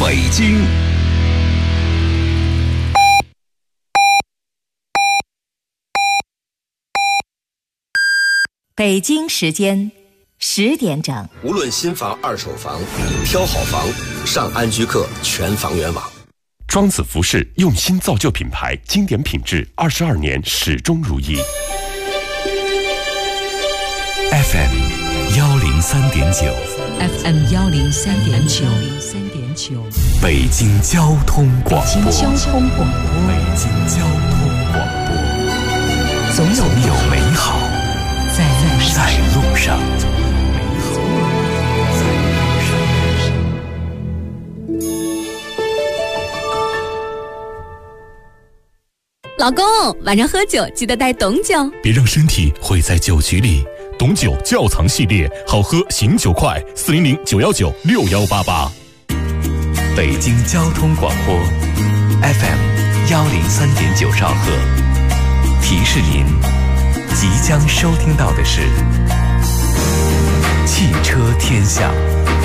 北京。 北京时间10点整。 无论新房、二手房，挑好房，上安居客全房源网。 庄子服饰用心造就品牌，经典品质，22年始终如一。 FM 103.9 FM 103.9 北京交通广播。 北京交通广播。 北京交通广播。总有美好在路上。 老公，晚上喝酒记得带董酒， 别让身体毁在酒局里。董酒窖藏系列，好喝醒酒快，400-919-6188。 北京交通广播 FM 103.9兆赫，提示您即将收听到的是汽车天下。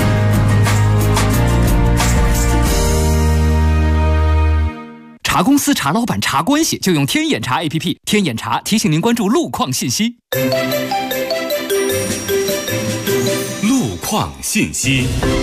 查公司、查老板、查关系，就用天眼查 APP。天眼查提醒您关注路况信息。 路况信息。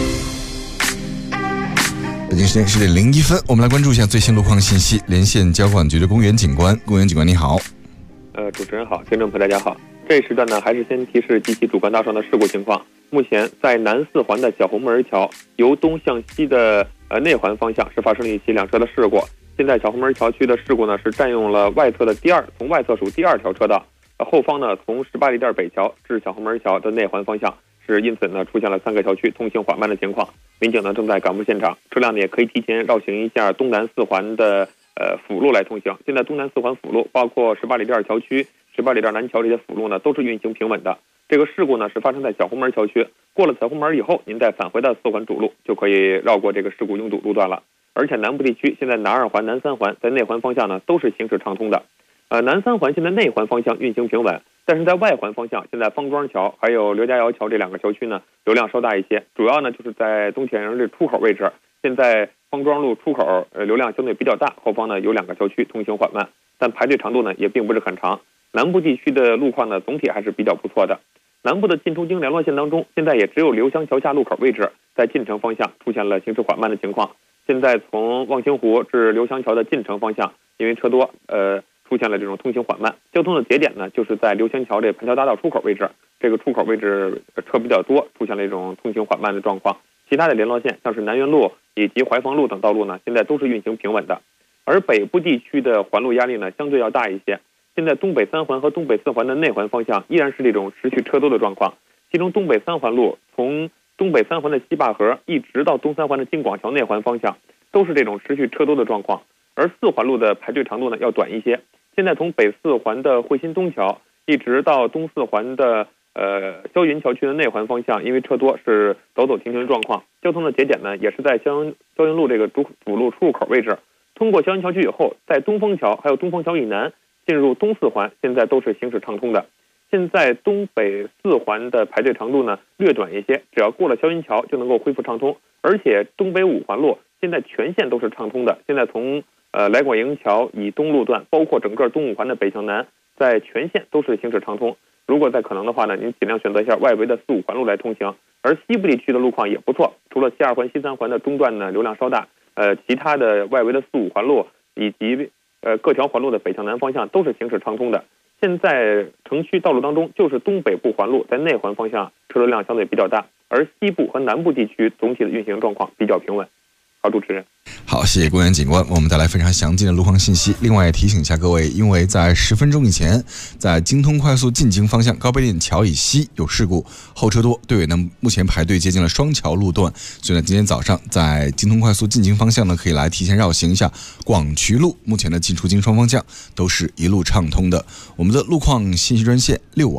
北京时间10点01分，我们来关注一下最新路况信息。连线交管局的公园警官，公园警官你好。 主持人好，听众朋友大家好。这一时段呢，还是先提示及其主干道上的事故情况。目前在南四环的小红门桥由东向西的内环方向是发生了一起两车的事故。现在小红门桥区的事故呢，是占用了外侧的从外侧属第2条车道，后方呢从18里店北桥至小红门桥的内环方向，是因此呢出现了3个桥区通行缓慢的情况。民警呢正在赶赴现场，车辆呢也可以提前绕行一下东南四环的辅路来通行。现在东南四环辅路包括18里店桥区、18里店南桥这些辅路呢都是运行平稳的。这个事故呢是发生在小红门桥区，过了小红门以后，您再返回到4环主路就可以绕过这个事故拥堵路段了。而且南部地区现在南2环、南3环在内环方向呢都是行驶畅通的。南3环现在内环方向运行平稳，但是在外环方向，现在方庄桥还有刘家窑桥这2个桥区呢流量稍大一些，主要呢就是在东铁营这出口位置。现在方庄路出口流量相对比较大，后方呢有2个桥区通行缓慢，但排队长度呢也并不是很长。南部地区的路况呢总体还是比较不错的。南部的进出京联络线当中，现在也只有刘湘桥下路口位置在进城方向出现了行驶缓慢的情况。现在从望星湖至刘湘桥的进城方向，因为车多，出现了这种通行缓慢。交通的节点呢，就是在刘湘桥这盘桥大道出口位置，这个出口位置车比较多，出现了一种通行缓慢的状况。其他的联络线，像是南园路以及怀房路等道路呢，现在都是运行平稳的。而北部地区的环路压力呢，相对要大一些。现在东北3环和东北4环的内环方向依然是这种持续车多的状况，其中东北3环路从东北3环的西坝河一直到东3环的京广桥内环方向都是这种持续车多的状况，而4环路的排队长度呢要短一些。现在从北4环的汇新东桥一直到东4环的霄云桥区的内环方向，因为车多是走走停停的状况。交通的节点呢也是在霄云路这个主路出入口位置。通过霄云桥区以后，在东风桥还有东风桥以南进入东4环，现在都是行驶畅通的。现在东北4环的排队长度呢略短一些，只要过了霄云桥就能够恢复畅通。而且东北5环路现在全线都是畅通的，现在从来广营桥以东路段，包括整个东5环的北向南，在全线都是行驶畅通。如果在可能的话呢，您尽量选择一下外围的4、5环路来通行。而西部地区的路况也不错，除了西2环、西3环的中段呢流量稍大，其他的外围的4、5环路以及各条环路的北向南方向都是行驶畅通的。现在城区道路当中，就是东北部环路在内环方向车流量相对比较大，而西部和南部地区总体的运行状况比较平稳。好，主持人。 好，谢谢公园警官，我们带来非常详尽的路况信息。另外也提醒一下各位，因为在10分钟以前，在京通快速进京方向高碑店桥以西有事故，后车多，队尾呢目前排队接近了双桥路段，所以呢今天早上在京通快速进京方向呢可以来提前绕行一下广渠路，目前的进出京双方向都是一路畅通的。我们的路况信息专线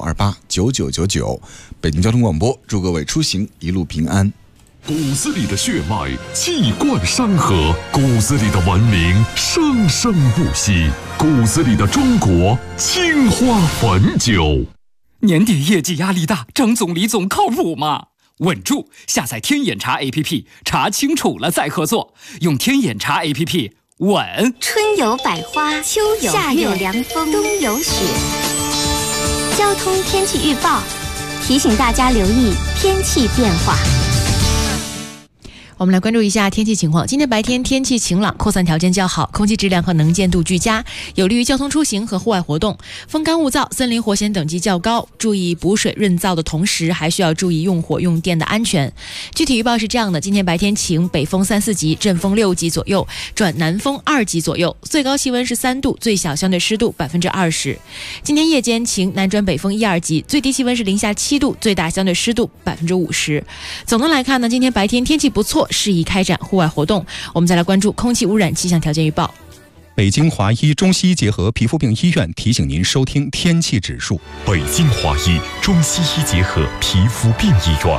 65289999，北京交通广播，祝各位出行一路平安。 骨子里的血脉气贯山河，骨子里的文明生生不息，骨子里的中国青花汾酒。 年底业绩压力大，张总李总靠谱吗？ 稳住！下载天眼查 APP， 查清楚了再合作。用天眼查 APP， 稳。 春有百花，秋有夏有凉风，冬有雪。交通天气预报提醒大家留意天气变化。 我们来关注一下天气情况。今天白天天气晴朗，扩散条件较好，空气质量和能见度俱佳，有利于交通出行和户外活动。风干物燥，森林火险等级较高，注意补水润燥的同时，还需要注意用火用电的安全。具体预报是这样的：今天白天晴，北风3、4级，阵风6级左右，转南风2级左右，最高气温是3度，最小相对湿度20%。今天夜间晴，南转北风1、2级，最低气温是零下7度，最大相对湿度50%。总的来看呢，今天白天天气不错，适宜开展户外活动。我们再来关注空气污染气象条件预报。 北京华医中西医结合皮肤病医院提醒您收听天气指数。 北京华医中西医结合皮肤病医院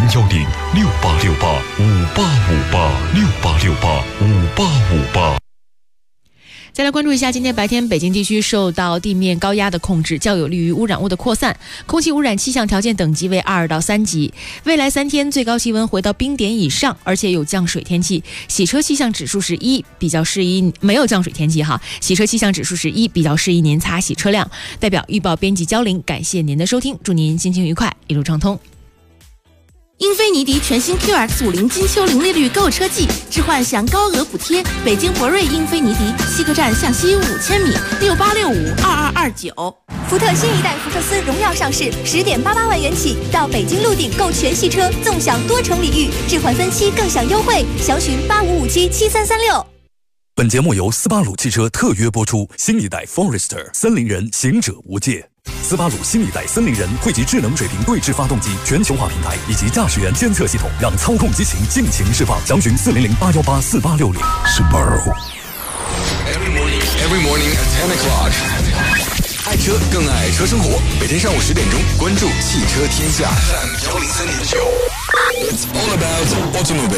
，0106868585858，68685858。 再来关注一下，今天白天北京地区受到地面高压的控制，较有利于污染物的扩散，空气污染气象条件等级为2到3级。未来3天最高气温回到冰点以上，而且有降水天气，洗车气象指数是1，比较适宜。没有降水天气哈，洗车气象指数是1，比较适宜您擦洗车辆。代表预报编辑焦玲，感谢您的收听，祝您心情愉快，一路畅通。 英菲尼迪全新 QX50金秋零利率购车季，置换享高额补贴。北京博瑞英菲尼迪西客站向西5000米，68652229。 福特新一代福克斯荣耀上市，10.88万元起到北京陆鼎购全系车，纵享多重礼遇，置换分期更享优惠，详询85577336。 本节目由斯巴鲁汽车特约播出，新一代 Forester 森林人，行者无界。斯巴鲁新一代森林人汇集智能水平对置发动机、全球化平台以及驾驶员监测系统，让操控激情尽情释放。详询400-818-4860。Subaru。 Every morning at 10 o'clock。 爱车更爱车生活，每天上午10点钟，关注汽车天下 FM103.9。 It's all about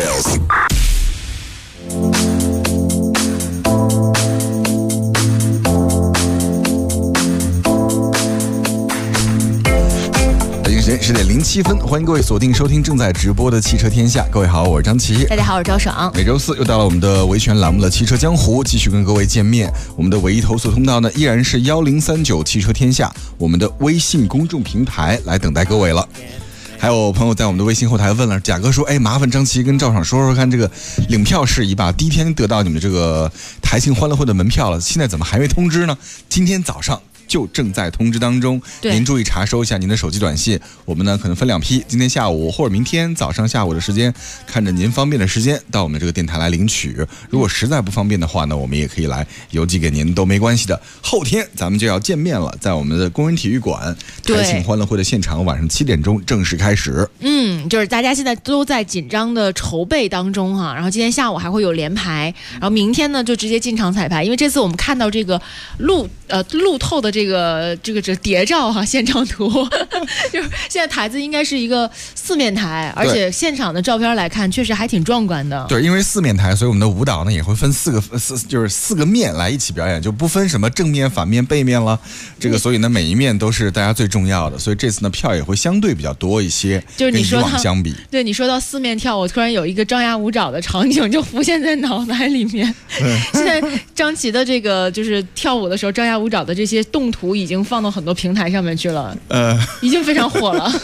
automobiles。10点07分，欢迎各位锁定收听正在直播的汽车天下。各位好，我是张琪。 大家好，我是赵爽。 每周四又到了我们的维权栏目的汽车江湖，继续跟各位见面。我们的唯一投诉通道呢，依然是1039汽车天下，我们的微信公众平台来等待各位了。还有朋友在我们的微信后台问了，贾哥说，麻烦张琪跟赵爽说说看，这个领票事宜吧。第一天得到你们这个台庆欢乐会的门票了，现在怎么还没通知呢？今天早上就正在通知当中，您注意查收一下您的手机短信。我们呢可能分2批，今天下午或者明天早上下午的时间，看着您方便的时间到我们这个电台来领取。如果实在不方便的话呢，我们也可以来邮寄给您，都没关系的。后天咱们就要见面了，在我们的工人体育馆台庆欢乐会的现场，晚上7点钟正式开始。 就是大家现在都在紧张的筹备当中哈，然后今天下午还会有联排，然后明天呢就直接进场彩排。因为这次我们看到这个路透的这个谍照哈，现场图就是现在台子应该是一个4面台，而且现场的照片来看确实还挺壮观的。对， 因为4面台，所以我们的舞蹈呢也会分4个面来一起表演，就不分什么正面、反面、背面了。所以呢每一面都是大家最重要的，所以这次呢票也会相对比较多一些， 就是你说跟以往相比。 对，你说到4面跳，我突然有一个张牙舞爪的场景就浮现在脑海里面。现在张琪的这个就是跳舞的时候张牙舞爪的这些动图已经放到很多平台上面去了，已经非常火了。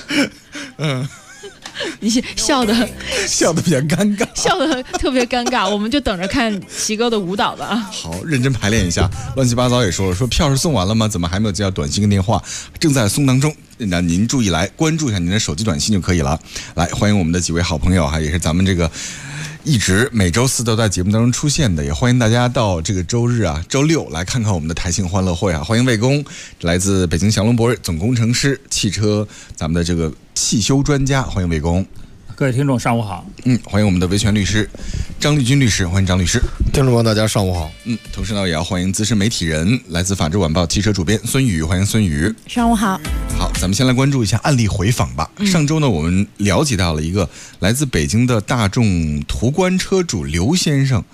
你笑得比较尴尬， 笑得特别尴尬，我们就等着看齐哥的舞蹈吧。 好，认真排练一下。乱七八糟也说了，说票是送完了吗？怎么还没有接到短信跟电话？正在送当中。那您注意来关注一下您的手机短信就可以了。来，欢迎我们的几位好朋友哈，也是咱们这个一直每周4都在节目当中出现的，也欢迎大家到这个周日啊、周6来看看我们的台庆欢乐会啊。欢迎魏工，来自北京祥龙博瑞总工程师，汽车咱们的这个汽修专家，欢迎魏工。 各位听众上午好。 欢迎我们的维权律师张立军律师，欢迎张律师。 听众朋友大家上午好。 同时呢也要欢迎资深媒体人，来自法制晚报汽车主编孙宇，欢迎孙宇。 上午好。 好，咱们先来关注一下案例回访吧。上周呢我们了解到了一个来自北京的大众途观车主刘先生，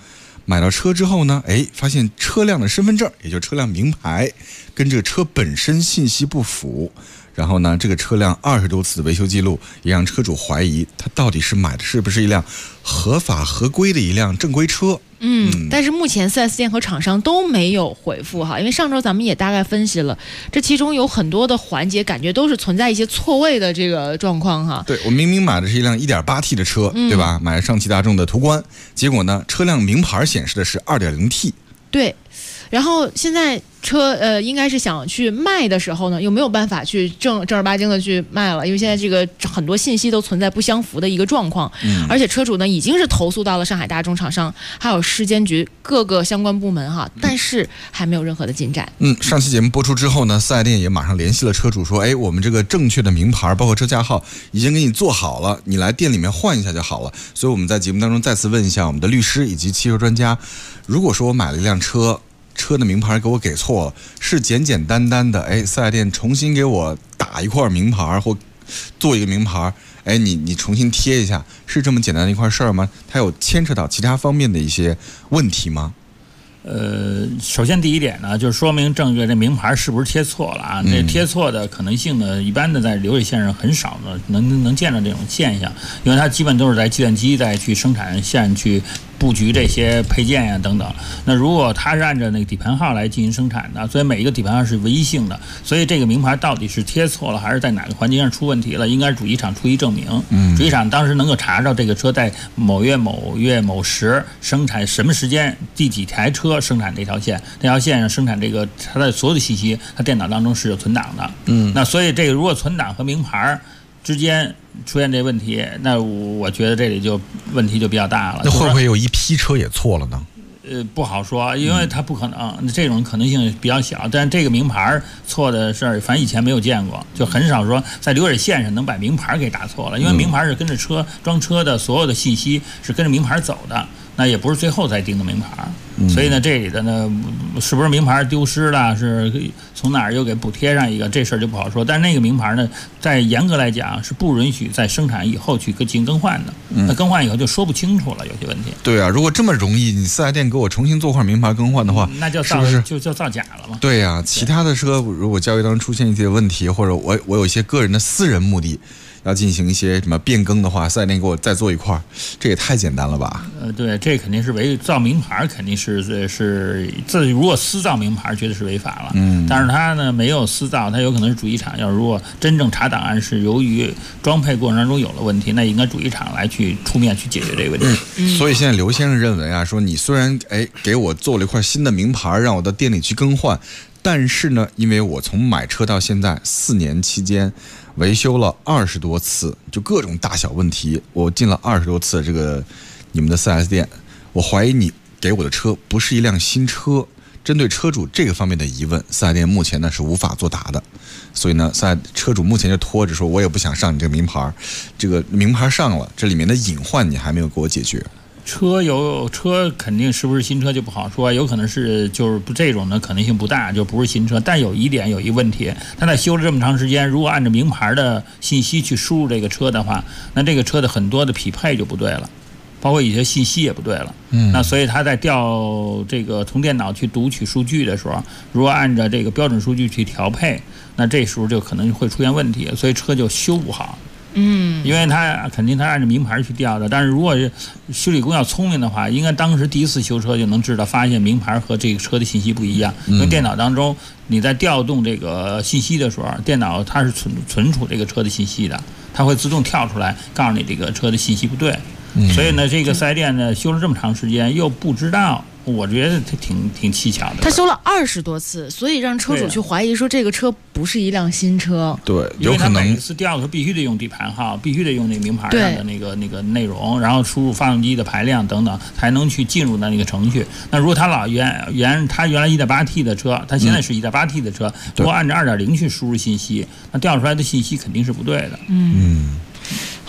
买到车之后呢，发现车辆的身份证，也就是车辆名牌，跟这个车本身信息不符。然后呢，这个车辆20多次的维修记录，也让车主怀疑他到底是买的是不是一辆合法合规的一辆正规车。 但是目前 4S 店和厂商都没有回复哈，因为上周咱们也大概分析了，这其中有很多的环节感觉都是存在一些错位的这个状况哈。 对，我明明买的是一辆 1.8T 的车，对吧？买了上汽大众的途观，结果呢，车辆名牌显示的是 2.0T。 对，然后现在车应该是想去卖的时候呢，又没有办法去正儿八经的去卖了，因为现在这个很多信息都存在不相符的一个状况。而且车主呢已经是投诉到了上海大众厂商，还有市监局各个相关部门哈，但是还没有任何的进展。 上期节目播出之后呢，4S店也马上联系了车主说，我们这个正确的名牌包括车架号已经给你做好了，你来店里面换一下就好了。所以我们在节目当中再次问一下我们的律师以及汽车专家，如果说我买了一辆车的名牌给我给错了，是简简单单的4S店重新给我打一块名牌或做一个名牌，你重新贴一下，是这么简单的一块事儿吗？它有牵扯到其他方面的一些问题吗？ 首先第一点呢，就是说明正确这名牌是不是贴错了啊？这贴错的可能性呢，一般的在流水线上很少的能见到这种现象，因为它基本都是在计算机再去生产线去布局这些配件呀等等。那如果它是按照那个底盘号来进行生产的，所以每一个底盘号是唯一性的，所以这个名牌到底是贴错了还是在哪个环节上出问题了，应该是主机厂出一证明。主机厂当时能够查到这个车在某月某时生产什么时间第几台车生产这条线，这条线上生产这个它的所有的信息，它电脑当中是有存档的。那所以这个如果存档和名牌之间出现这问题，那我觉得这里就问题就比较大了。 那会不会有一批车也错了呢？ 不好说，因为它不可能，这种可能性比较小。但是这个名牌错的事儿，反正以前没有见过，就很少说在流水线上能把名牌给打错了。因为名牌是跟着装车的所有的信息是跟着名牌走的，那也不是最后才定的名牌。所以呢，这里的呢，是不是名牌丢失了，是从哪儿又给补贴上一个，这事儿就不好说。但是那个名牌呢，在严格来讲是不允许在生产以后去进行更换的。那更换以后就说不清楚了，有些问题。 对啊，如果这么容易，你4S店给我重新做块名牌更换的话， 那就是不是就造假了吗？ 对啊，其他的车如果交易当中出现一些问题，或者我有一些个人的私人目的，要进行一些什么变更的话，4S店给我再做一块，这也太简单了吧？ 对，这肯定是造名牌，肯定是这如果私造名牌，绝对是违法了。但是他呢没有私造，他有可能是主机厂。要如果真正查档案是由于装配过程当中有了问题，那应该主机厂来去出面去解决这个问题。 所以现在刘先生认为啊，说你虽然给我做了一块新的名牌，让我到店里去更换，但是呢，因为我从买车到现在4年期间维修了20多次，就各种大小问题，我进了20多次这个你们的 4S 店，我怀疑你给我的车不是一辆新车。针对车主这个方面的疑问，4S店目前呢是无法作答的，所以呢车主目前就拖着说，我也不想上你这个名牌，这个名牌上了，这里面的隐患你还没有给我解决。 车肯定是不是新车就不好说，有可能是就是这种的可能性不大，就不是新车。但有一个问题，他在修了这么长时间，如果按照名牌的信息去输入这个车的话，那这个车的很多的匹配就不对了，包括一些信息也不对了。那所以他在调这个从电脑去读取数据的时候，如果按照这个标准数据去调配，那这时候就可能会出现问题，所以车就修不好。因为他肯定他按照名牌去调的，但是如果是修理工要聪明的话，应该当时第一次修车就能知道发现名牌和这个车的信息不一样。因为电脑当中你在调动这个信息的时候，电脑它是存储这个车的信息的，它会自动跳出来告诉你这个车的信息不对。所以呢，这个4S店呢修了这么长时间又不知道，我觉得挺蹊跷的。 他修了20多次，所以让车主去怀疑说这个车不是一辆新车。 对， 有可能每一次调的时候必须得用底盘号，必须得用那名牌上的那个内容，然后输入发动机的排量等等，才能去进入到那个程序。那如果他他原来 1.8T 的车，他现在是 1.8T 的车，如果按照 2.0 去输入信息，那调出来的信息肯定是不对的。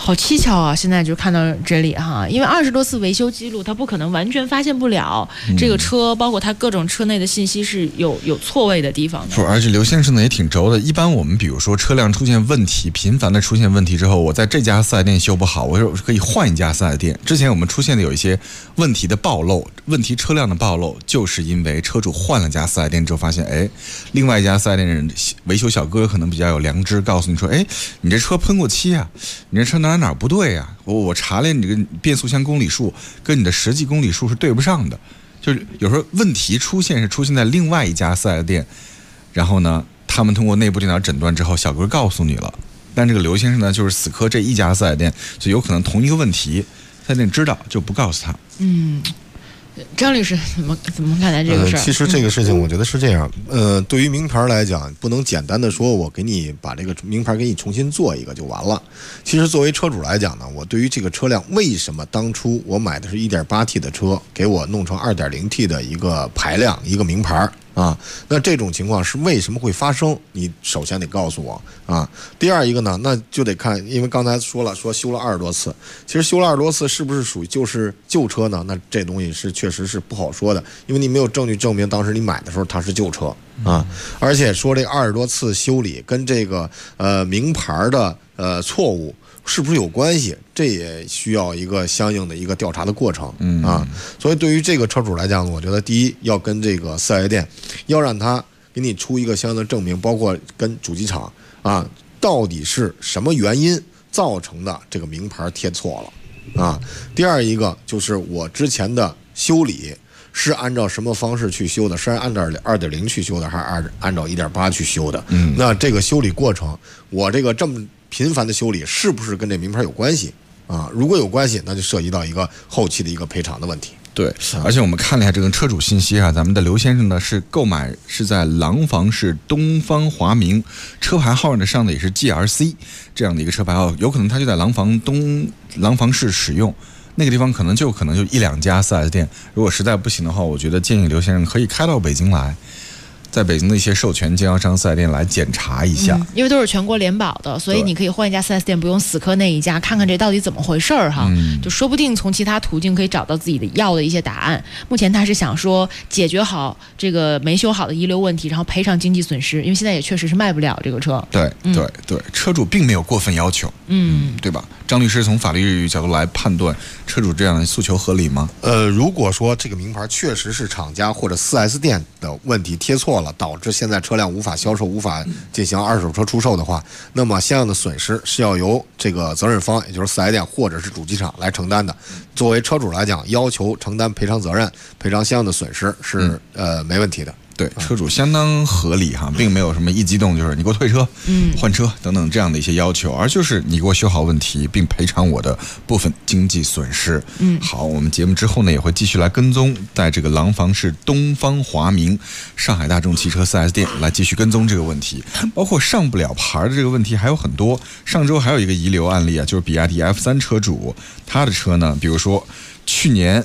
好蹊跷啊！现在就看到这里哈，因为20多次维修记录，它不可能完全发现不了这个车，包括它各种车内的信息是有错位的地方的。 不，而且刘先生呢也挺轴的。一般我们比如说车辆出现问题，频繁的出现问题之后，我在这家4S店修不好，我就可以换一家4S店。之前我们出现的有一些问题的暴露，问题车辆的暴露，就是因为车主换了家4S店之后发现，哎，另外一家4S店的维修小哥可能比较有良知，告诉你说，哎，你这车喷过漆啊，你这车哪不对啊？我查了你这个变速箱公里数跟你的实际公里数是对不上的，就是有时候问题出现在另外一家4S店，然后呢，他们通过内部电脑诊断之后，小哥告诉你了，但这个刘先生呢，就是死磕这一家4S店，就有可能同一个问题，4S店知道就不告诉他。 张律师怎么看待这个事儿？ 其实这个事情我觉得是这样，对于名牌来讲，不能简单的说我给你把这个名牌给你重新做一个就完了。其实作为车主来讲呢，我对于这个车辆为什么当初我买的是 1.8T 的车，给我弄成 2.0T 的一个排量一个名牌啊，那这种情况是为什么会发生？你首先得告诉我啊。第二一个呢，那就得看，因为刚才说修了20多次，其实修了20多次是不是属于就是旧车呢？那这东西是确实是不好说的，因为你没有证据证明当时你买的时候它是旧车啊。而且说这20多次修理跟这个名牌的错误是不是有关系？这也需要一个相应的一个调查的过程啊。所以对于这个车主来讲，我觉得第一要跟这个4S店要让他给你出一个相应的证明，包括跟主机厂啊，到底是什么原因造成的这个名牌贴错了啊。第二一个就是我之前的修理是按照什么方式去修的？是按照2.0去修的，还是按照 1.8 去修的？那这个修理过程，我这个这么频繁的修理是不是跟这名牌有关系啊？如果有关系，那就涉及到一个后期的一个赔偿的问题。 对，而且我们看了一下这个车主信息啊，咱们的刘先生呢是购买是在廊坊市东方华明，车牌号呢上的也是 GRC 这样的一个车牌号，有可能他就在廊坊市使用。那个地方可能就1、2家4S店，如果实在不行的话，我觉得建议刘先生可以开到北京来，在北京的一些授权经销商4S店来检查一下， 因为都是全国联保的，所以你可以换一家4S店，不用死磕那一家，看看这到底怎么回事儿哈。就说不定从其他途径可以找到自己的要的一些答案。目前他是想说解决好这个没修好的遗留问题，然后赔偿经济损失，因为现在也确实是卖不了这个车。 对，车主并没有过分要求，对吧？张律师从法律角度来判断，车主这样的诉求合理吗？ 如果说这个名牌确实是厂家或者4S店的问题贴错了，导致现在车辆无法销售、无法进行二手车出售的话，那么相应的损失是要由这个责任方，也就是4S店或者是主机厂来承担的。作为车主来讲，要求承担赔偿责任、赔偿相应的损失是没问题的。 对，车主相当合理哈，并没有什么一激动就是你给我退车、换车等等这样的一些要求，而就是你给我修好问题，并赔偿我的部分经济损失。好，我们节目之后呢也会继续来跟踪，在这个廊坊市东方华明上海大众汽车 4S 店来继续跟踪这个问题，包括上不了牌的这个问题还有很多。上周还有一个遗留案例啊，就是比亚迪 F3 车主，他的车呢，比如说去年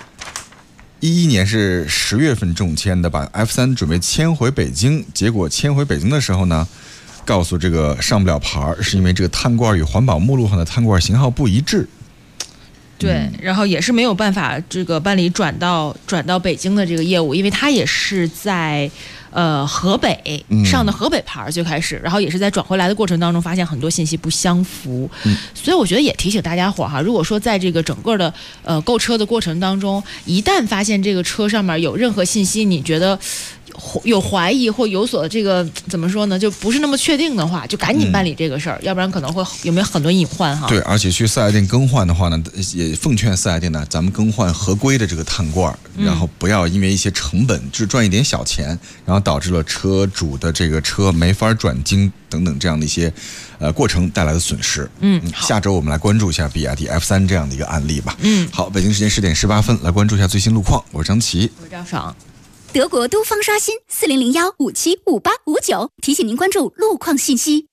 2011年是10月份中签的，把 F3 准备迁回北京，结果迁回北京的时候呢，告诉这个上不了牌，是因为这个碳罐与环保目录上的碳罐型号不一致。 对，然后也是没有办法这个办理转到北京的这个业务，因为他也是在河北上的河北牌最开始，然后也是在转回来的过程当中发现很多信息不相符，所以我觉得也提醒大家伙哈，如果说在这个整个的购车的过程当中，一旦发现这个车上面有任何信息，你觉得有怀疑或有所这个怎么说呢，就不是那么确定的话，就赶紧办理这个事儿，要不然可能会有没有很多隐患哈。 对，而且去4S店更换的话呢，也奉劝4S店呢，咱们更换合规的这个碳罐，然后不要因为一些成本只赚一点小钱，然后导致了车主的这个车没法转经等等这样的一些过程带来的损失。下周我们来关注一下比亚迪 F3 这样的一个案例吧。好，北京时间10点18分，来关注一下最新路况。我是张琪， 我是张爽。 德国都方刷新4001575859，提醒您关注路况信息。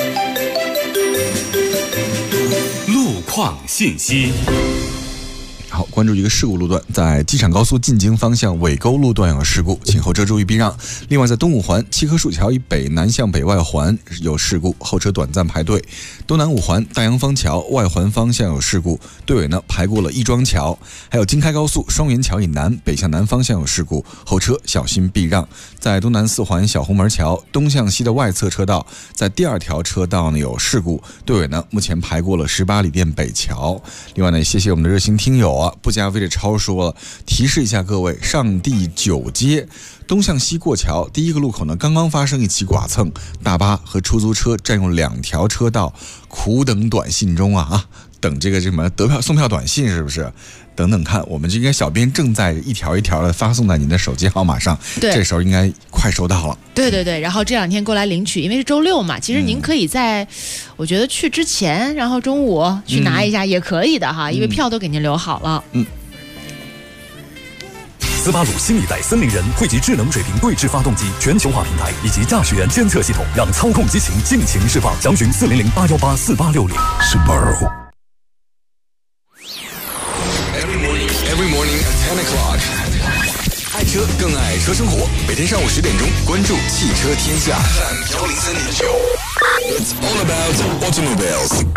路况信息。 好，关注一个事故路段，在机场高速进京方向尾沟路段有事故，请后车注意避让。另外，在东五环七棵树桥以北南向北外环有事故，后车短暂排队。东南五环大洋坊桥外环方向有事故，队尾呢排过了亦庄桥。还有京开高速双元桥以南北向南方向有事故，后车小心避让。在东南四环小红门桥东向西的外侧车道，在第2条车道呢有事故，队尾呢目前排过了18里店北桥。另外呢，谢谢我们的热心听友啊，不加微的超说了，提示一下各位，上第9街东向西过桥第1个路口呢，刚刚发生一起剐蹭，大巴和出租车占用2条车道，苦等短信中啊，等这个什么得票送票短信是不是？等等看，我们这个小编正在一条一条的发送在您的手机号码上，这时候应该快收到了。 对对对，然后这2天过来领取，因为是周6嘛，其实您可以在，我觉得去之前，然后中午去拿一下也可以的哈，因为票都给您留好了。 斯巴鲁新一代森林人汇集智能水平对置发动机、全球化平台以及驾驶员监测系统，让操控激情尽情释放。详询400-818-4860。Subaru。 Every morning at 10 o'clock， 爱车更爱车生活。每天上午10点钟，关注汽车天下 FM103.9。It's all about automobiles。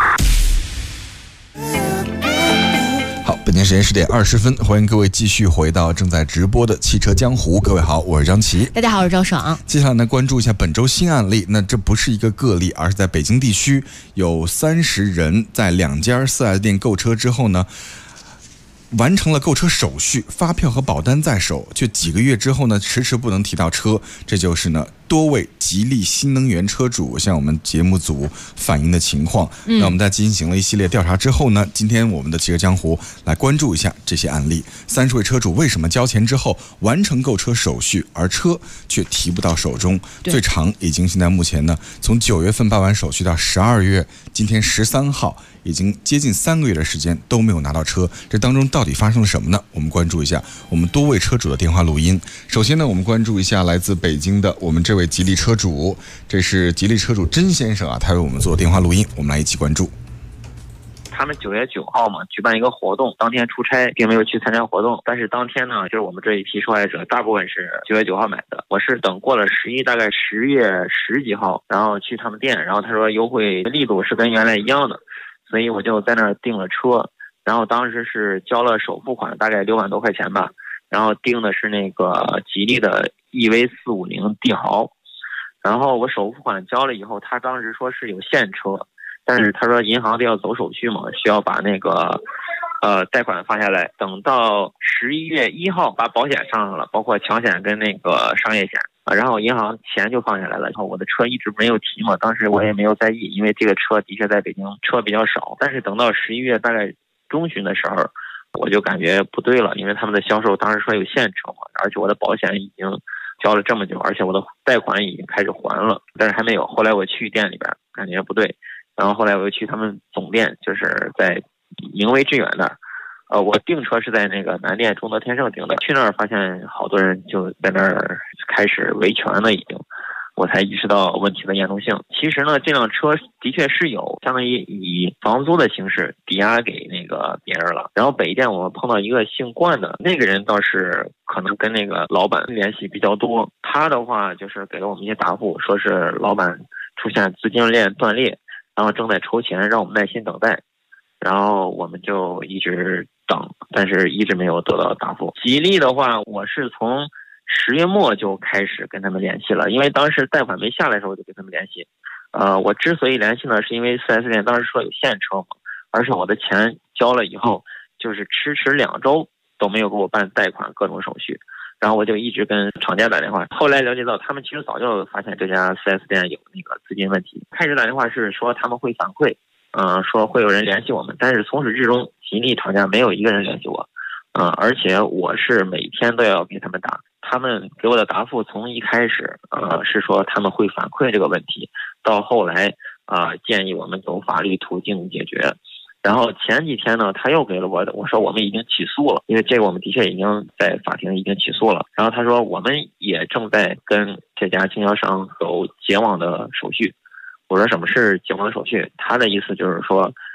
好，北京时间10点20分，欢迎各位继续回到正在直播的汽车江湖。各位好，我是张琪。 大家好，我是赵爽。 接下来呢，关注一下本周新案例。那这不是一个个例，而是在北京地区有30人在2家4S店购车之后呢，完成了购车手续，发票和保单在手，却几个月之后呢，迟迟不能提到车。这就是呢，多位吉利新能源车主向我们节目组反映的情况。那我们在进行了一系列调查之后呢，今天我们的汽车江湖来关注一下这些案例。30位车主为什么交钱之后完成购车手续，而车却提不到手中？最长已经现在目前呢，从9月份办完手续到12月，今天13号。已经接近3个月的时间都没有拿到车，这当中到底发生了什么呢？我们关注一下我们多位车主的电话录音。首先呢，我们关注一下来自北京的我们这位吉利车主，这是吉利车主甄先生啊，他为我们做电话录音，我们来一起关注。 他们9月9号嘛举办一个活动，当天出差并没有去参加活动，但是当天呢，就是我们这一批受害者大部分是9月9号买的。我是等过了11，大概10月10几号，然后去他们店，然后他说优惠力度是跟原来一样的。所以我就在那儿订了车，然后当时是交了首付款，大概6万多块钱吧，然后订的是那个吉利的 EV450 帝豪，然后我首付款交了以后，他当时说是有现车，但是他说银行得要走手续嘛，需要把那个贷款发下来，等到11月1号把保险上了，包括强险跟那个商业险。然后银行钱就放下来了，然后我的车一直没有提嘛，当时我也没有在意，因为这个车的确在北京车比较少。但是等到11月大概中旬的时候，我就感觉不对了，因为他们的销售当时说有现车嘛，而且我的保险已经交了这么久，而且我的贷款已经开始还了，但是还没有。后来我去店里边感觉不对，然后后来我又去他们总店，就是在名为致远那儿。我订车是在那个南店中德天盛订的，去那儿发现好多人就在那儿开始维权了，已经，我才意识到问题的严重性。其实呢，这辆车的确是有相当于以房租的形式抵押给那个别人了。然后北店我们碰到一个姓冠的那个人，倒是可能跟那个老板联系比较多。他的话就是给了我们一些答复，说是老板出现资金链断裂，然后正在筹钱，让我们耐心等待。然后我们就一直等，但是一直没有得到答复。吉利的话，我是从10月末就开始跟他们联系了，因为当时贷款没下来的时候我就跟他们联系。我之所以联系呢，是因为 4S 店当时说有现车嘛，而且我的钱交了以后，就是迟2周都没有给我办贷款各种手续。然后我就一直跟厂家打电话，后来了解到他们其实早就发现这家 4S 店有那个资金问题。开始打电话是说他们会反馈，说会有人联系我们，但是从始至终吉利厂家没有一个人联系我，而且我是每天都要给他们打，他们给我的答复从一开始是说他们会反馈这个问题，到后来建议我们走法律途径解决。然后前几天呢，他又给了我说我们已经起诉了，因为这个我们的确已经在法庭已经起诉了。然后他说我们也正在跟这家经销商走结网的手续。我说什么是结网手续？他的意思就是说，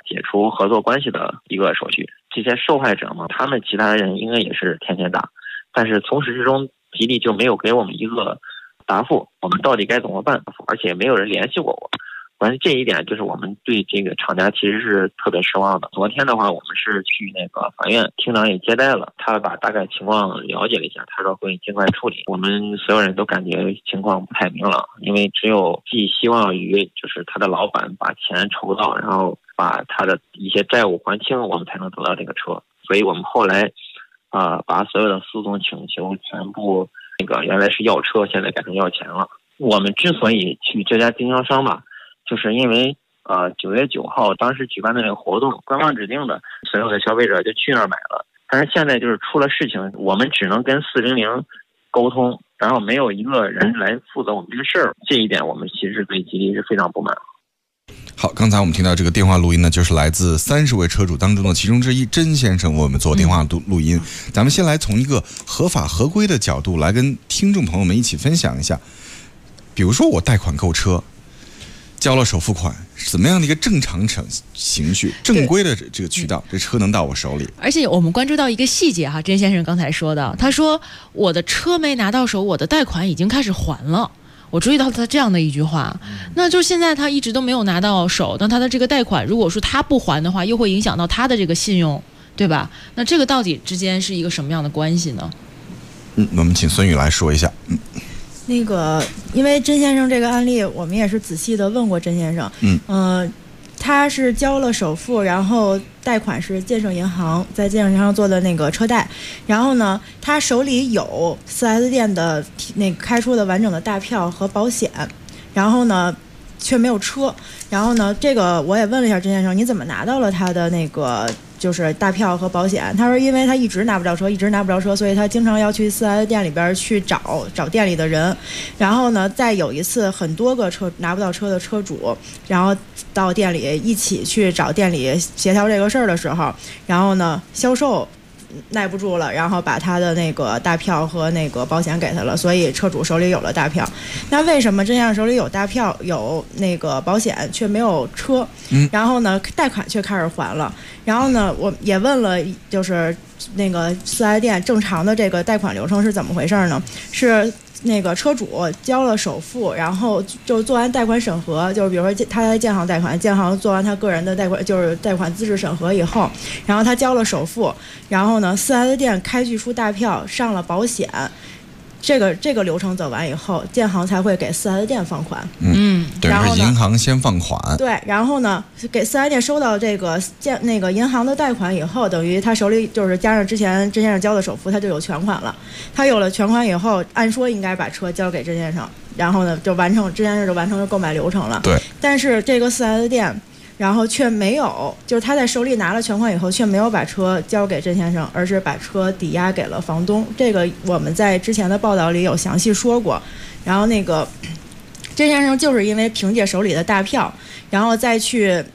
解除合作关系的一个手续。这些受害者嘛，他们其他人应该也是天天打，但是从始至终吉利就没有给我们一个答复，我们到底该怎么办？而且没有人联系过我。关于这一点，就是我们对这个厂家其实是特别失望的。昨天的话，我们是去那个法院，厅长也接待了，他把大概情况了解了一下，他说会尽快处理。我们所有人都感觉情况不太明朗，因为只有寄希望于就是他的老板把钱筹到，然后把他的一些债务还清，我们才能得到这个车。所以我们后来把所有的诉讼请求全部那个原来是要车，现在改成要钱了。我们之所以去这家经销商吧，就是因为9月9号当时举办的那个活动，官方指定的，所有的消费者就去那儿买了。但是现在就是出了事情，我们只能跟400沟通，然后没有一个人来负责我们这个事儿。这一点我们其实对吉利是非常不满。 好，刚才我们听到这个电话录音呢，就是来自30位车主当中的其中之一甄先生为我们做电话录音。咱们先来从一个合法合规的角度来跟听众朋友们一起分享一下。比如说我贷款购车，交了首付款，怎么样的一个正常程序、正规的这个渠道，这车能到我手里？而且我们关注到一个细节哈，甄先生刚才说的，他说我的车没拿到手，我的贷款已经开始还了。我注意到他这样的一句话，那就现在他一直都没有拿到手，那他的这个贷款如果说他不还的话，又会影响到他的这个信用，对吧？那这个到底之间是一个什么样的关系呢？我们请孙宇来说一下。 那个，因为甄先生这个案例，我们也是仔细的问过甄先生。他是交了首付，然后贷款是建设银行在建设银行做的那个车贷，然后呢，他手里有4S店的那个开出的完整的大票和保险，然后呢却没有车，然后呢，这个我也问了一下甄先生，你怎么拿到了他的那个就是大票和保险？他说，因为他一直拿不着车，所以他经常要去4S店里边去找店里的人，然后呢，再有一次很多个拿不到车的车主，然后到店里一起去找店里协调这个事儿的时候，然后呢，销售耐不住了，然后把他的那个大票和那个保险给他了，所以车主手里有了大票。那为什么甄先生手里有大票有那个保险却没有车？然后呢，贷款却开始还了。然后呢，我也问了，就是那个4S店正常的这个贷款流程是怎么回事呢？是那个车主交了首付，然后就做完贷款审核，就是比如说他在建行贷款，建行做完他个人的贷款，就是贷款资质审核以后，然后他交了首付，然后呢4S店开具出大票，上了保险。这个流程走完以后，建行才会给4S店放款。对，然后银行先放款。对，然后呢，给4S店收到这个那个银行的贷款以后，等于他手里就是加上之前甄先生交的首付，他就有全款了。他有了全款以后，按说应该把车交给甄先生，然后呢就甄先生就完成了购买流程了。对，但是这个4S店。然后却没有，就是他在手里拿了全款以后，却没有把车交给甄先生，而是把车抵押给了房东。这个我们在之前的报道里有详细说过。然后那个甄先生就是因为凭借手里的大票，然后再去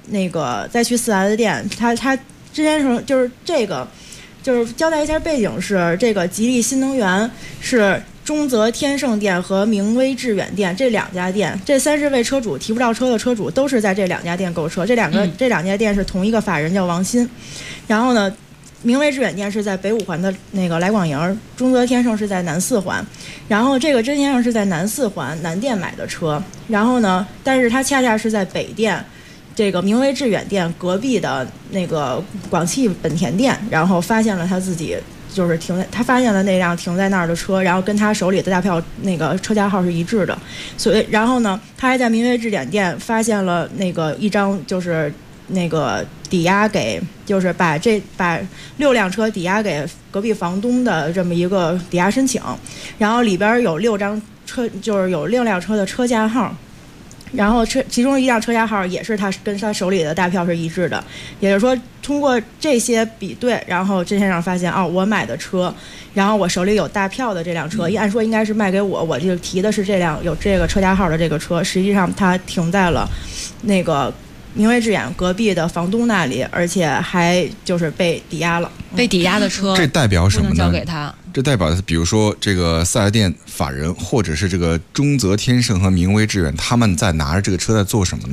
4S 店，他甄先生就是这个，就是交代一下背景是这个吉利新能源是。中泽天盛店和明威致远店这2家店，这30位车主提不到车的车主都是在这2家店购车。这两家店是同一个法人，叫王鑫。然后呢，明威致远店是在北5环的那个来广营，中泽天盛是在南4环。然后这个甄先生是在南4环南店买的车，然后呢，但是他恰恰是在北店。这个明威致远店隔壁的那个广汽本田店，然后发现了他自己就是他发现了那辆停在那儿的车，然后跟他手里的大票那个车架号是一致的，所以然后呢，他还在明威致远店发现了那个一张就是那个抵押给，就是把6辆车抵押给隔壁房东的这么一个抵押申请，然后里边有6张车，就是有6辆车的车架号。然后其中一辆车架号也是他跟他手里的大票是一致的，也就是说通过这些比对，然后甄先生发现我买的车，然后我手里有大票的这辆车，按说应该是卖给我就提的是这辆有这个车架号的这个车，实际上它停在了那个明威致远隔壁的房东那里，而且还就是被抵押了，被抵押的车，这代表什么呢？不能交给他。这代表比如说这个4S店法人，或者是这个中泽天盛和明威致远，他们在拿着这个车在做什么呢？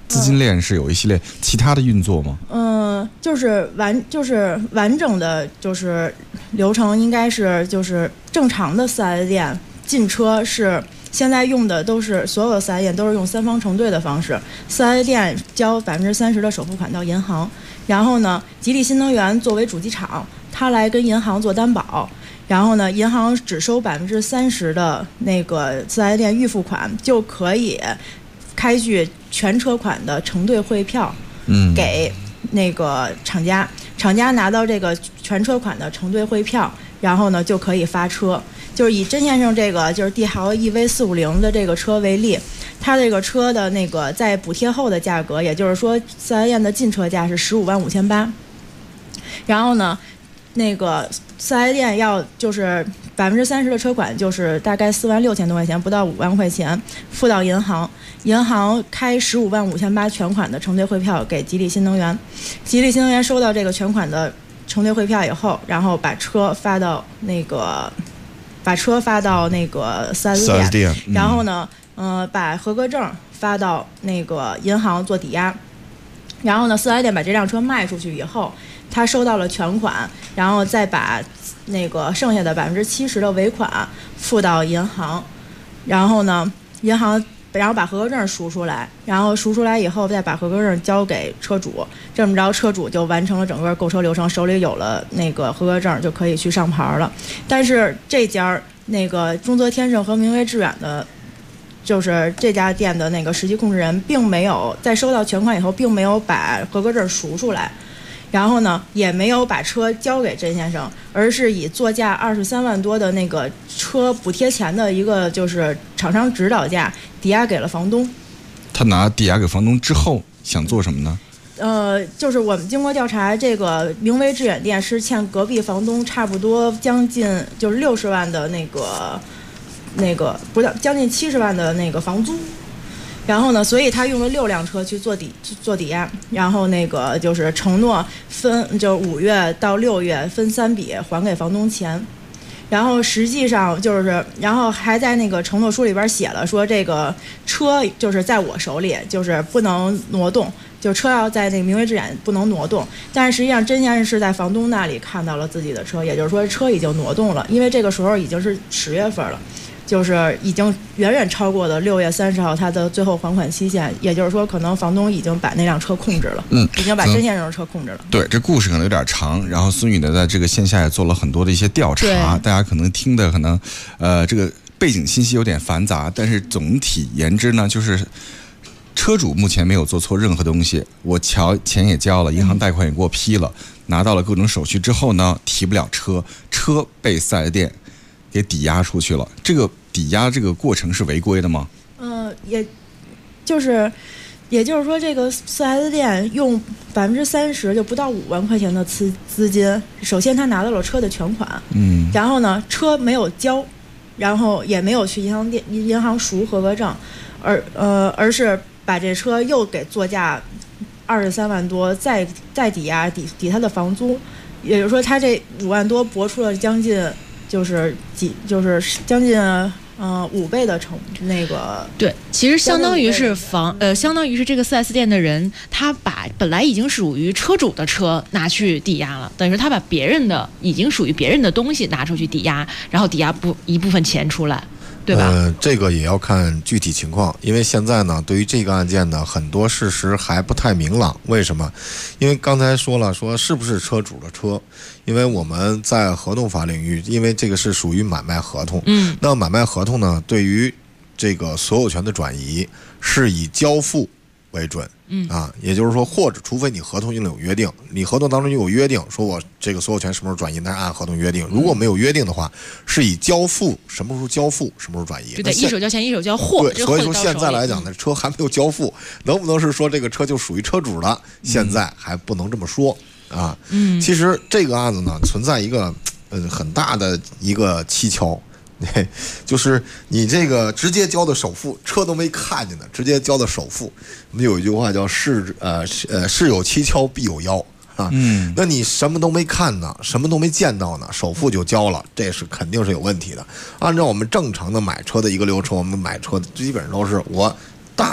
资金链是有一系列其他的运作吗？ 就是完整的就是流程应该是就是正常的4S店进车是现在用的都是所有的4S店都是用3方承兑的方式，4S店交30%的首付款到银行，然后呢，吉利新能源作为主机厂，它来跟银行做担保。然后呢，银行只收30%的那个4S店预付款，就可以开具全车款的承兑汇票，给那个厂家，厂家拿到这个全车款的承兑汇票，然后呢就可以发车。就是以甄先生这个就是帝豪 EV450的这个车为例，它这个车的那个在补贴后的价格，也就是说4S店的进车价是155800，然后呢，那个4S店要就是30%的车款，就是大概46000多块钱，不到5万块钱，付到银行，银行开155800全款的承兑汇票给吉利新能源，吉利新能源收到这个全款的承兑汇票以后，然后把车发到那个4S店，然后呢，把合格证发到那个银行做抵押，然后呢，4S店把这辆车卖出去以后，他收到了全款，然后再把那个剩下的70%的尾款付到银行，然后呢，然后把合格证赎出来，然后赎出来以后再把合格证交给车主，这么着车主就完成了整个购车流程，手里有了那个合格证就可以去上牌了。但是这家那个中泽天盛和明威致远的，就是这家店的那个实际控制人，并没有在收到全款以后，并没有把合格证赎出来。然后呢，也没有把车交给甄先生，而是以作价23万多的那个车补贴钱的一个就是厂商指导价抵押给了房东。 他拿抵押给房东之后想做什么呢？ 就是我们经过调查，这个明威致远店是欠隔壁房东差不多将近就是60万的那个不到将近70万的那个房租。然后呢，所以他用了6辆车去做抵押，然后那个就是承诺就5月到6月分3笔还给房东钱，然后实际上就是，然后还在那个承诺书里边写了说这个车就是在我手里，就是不能挪动，就车要在那个明威致远不能挪动，但是实际上甄先生是在房东那里看到了自己的车，也就是说车已经挪动了，因为这个时候已经是10月份了。就是已经远远超过了6月30号他的最后还款期限，也就是说，可能房东已经把那辆车控制了，已经把甄先生的车控制了。 对，这故事可能有点长，然后孙宇呢在这个线下也做了很多的一些调查，大家可能听的可能这个背景信息有点繁杂，但是总体言之呢，就是车主目前没有做错任何东西，我钱也交了，银行贷款也给我批了，拿到了各种手续之后呢，提不了车，车被4S店给抵押出去了，这个抵押这个过程是违规的吗？ 也就是说，这个4S店用30%就不到5万块钱的资金，首先他拿到了车的全款，然后呢，车没有交，然后也没有去银行赎合格证，而是把这车又给作价23万多，再抵押抵他的房租，也就是说，他这5万多博出了将近。就是将近5倍的那个对，其实相当于是相当于是这个4S店的人，他把本来已经属于车主的车拿去抵押了，等于说他把别人的已经属于别人的东西拿出去抵押，然后抵押一部分钱出来。对吧？ 这个也要看具体情况，因为现在呢，对于这个案件呢，很多事实还不太明朗。为什么？因为刚才说了，说是不是车主的车？因为我们在合同法领域，因为这个是属于买卖合同，那买卖合同呢，对于这个所有权的转移是以交付为准。也就是说，或者除非你合同另有约定，你合同当中有约定，说我这个所有权什么时候转移，那是按合同约定。如果没有约定的话，是以交付什么时候交付，什么时候转移。 就得一手交钱一手交货。 对，所以说现在来讲呢，车还没有交付，能不能是说这个车就属于车主的？现在还不能这么说啊。其实这个案子呢，存在一个很大的一个蹊跷。就是你这个直接交的首付，车都没看见呢，直接交的首付。我们有一句话叫事有蹊跷必有妖啊。那你什么都没看呢，什么都没见到呢，首付就交了，这是肯定是有问题的。按照我们正常的买车的一个流程，我们买车基本上都是我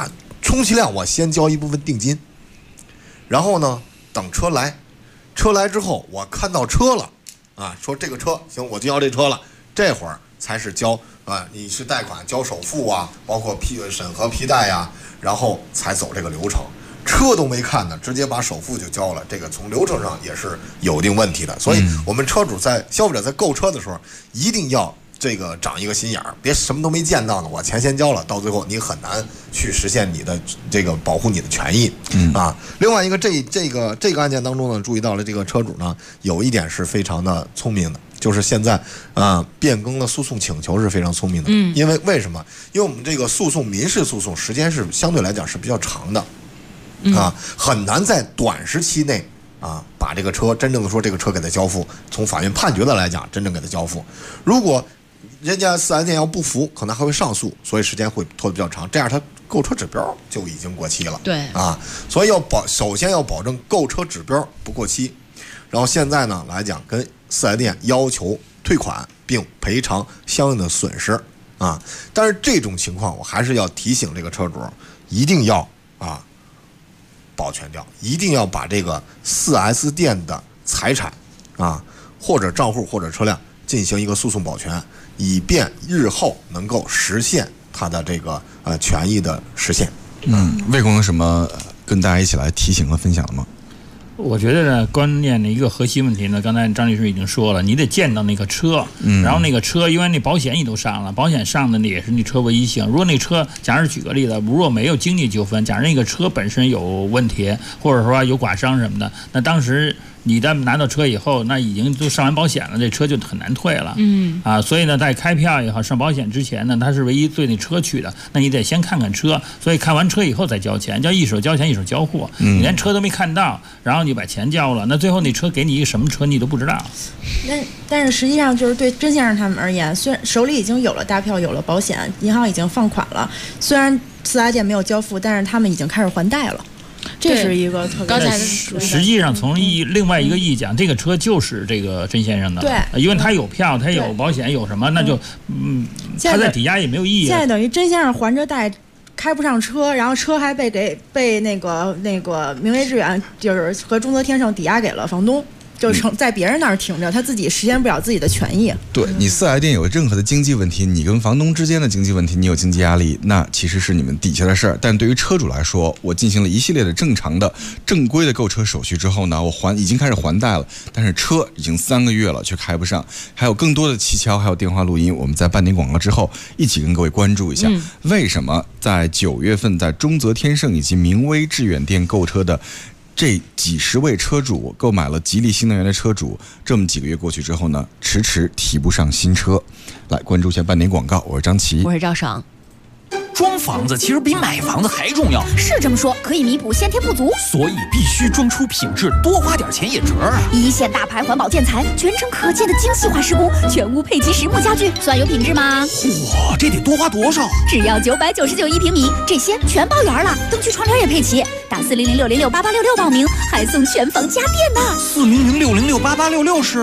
充其量我先交一部分定金，然后呢等车来，车来之后我看到车了啊，说这个车行我就要这车了，这会儿才是交你是贷款交首付啊，包括审核批贷啊，然后才走这个流程。车都没看呢，直接把首付就交了，这个从流程上也是有一定问题的。所以我们车主消费者在购车的时候一定要这个长一个心眼儿，别什么都没见到呢，我钱先交了，到最后你很难去实现你的这个保护你的权益啊。另外一个这个案件当中呢，注意到了这个车主呢有一点是非常的聪明的，就是现在变更了诉讼请求是非常聪明的。因为什么？因为我们这个民事诉讼时间是相对来讲是比较长的。很难在短时期内把这个车真正的说这个车给它交付，从法院判决的来讲真正给它交付。如果人家4S店要不服，可能还会上诉，所以时间会拖得比较长，这样它购车指标就已经过期了。 对所以首先要保证购车指标不过期，然后现在呢来讲跟4S店要求退款并赔偿相应的损失但是这种情况我还是要提醒这个车主一定要保全掉，一定要把这个4S店的财产或者账户或者车辆进行一个诉讼保全，以便日后能够实现它的这个权益的实现。 魏工有什么跟大家一起来提醒和分享的吗？ 我觉得呢，关键的一个核心问题呢，刚才张律师已经说了，你得见到那个车，然后那个车，因为那保险你都上了，保险上的也是那车唯一性。如果那车，假如举个例子，如果没有经济纠纷，假如那个车本身有问题，或者说有剐伤什么的，那当时你在拿到车以后，那已经都上完保险了，这车就很难退了。所以呢，在开票也好，上保险之前呢，它是唯一对那车去的，那你得先看看车，所以看完车以后再交钱，叫一手交钱一手交货。你连车都没看到，然后你把钱交了，那最后那车给你一个什么车你都不知道。 但是实际上就是对甄先生他们而言，虽然手里已经有了大票，有了保险，银行已经放款了，虽然4S店没有交付，但是他们已经开始还贷了。这是一个特别。刚才实际上从另外一个意讲，这个车就是这个甄先生的， 对， 因为他有票，他有保险，有什么，那就他在抵押也没有意义。 现在等于甄先生还着贷，开不上车，然后车还被那个明威致远就是和中泽天盛抵押给了房东。就在别人那儿停着，他自己实现不了自己的权益。 对，你4S店有任何的经济问题，你跟房东之间的经济问题，你有经济压力，那其实是你们底下的事儿。但对于车主来说，我进行了一系列的正常的正规的购车手续之后呢，我已经开始还贷了，但是车已经3个月了却开不上，还有更多的蹊跷，还有电话录音，我们在半点广告之后一起跟各位关注一下，为什么在9月份在中泽天盛以及明威致远店购车的这几十位车主，购买了吉利新能源的车主，这么几个月过去之后呢，迟迟提不上新车。来关注一下半点广告，我是张琪， 我是赵爽。 装房子其实比买房子还重要， 是这么说，可以弥补先天不足， 所以必须装出品质，多花点钱也值啊！ 一线大牌环保建材，全程可见的精细化施工，全屋配齐实木家具，算有品质吗？ 哇，这得多花多少？ 只要999一平米，这些全包圆了，灯具窗帘也配齐。打40060688866报名，还送全房家电呢。 40060688866是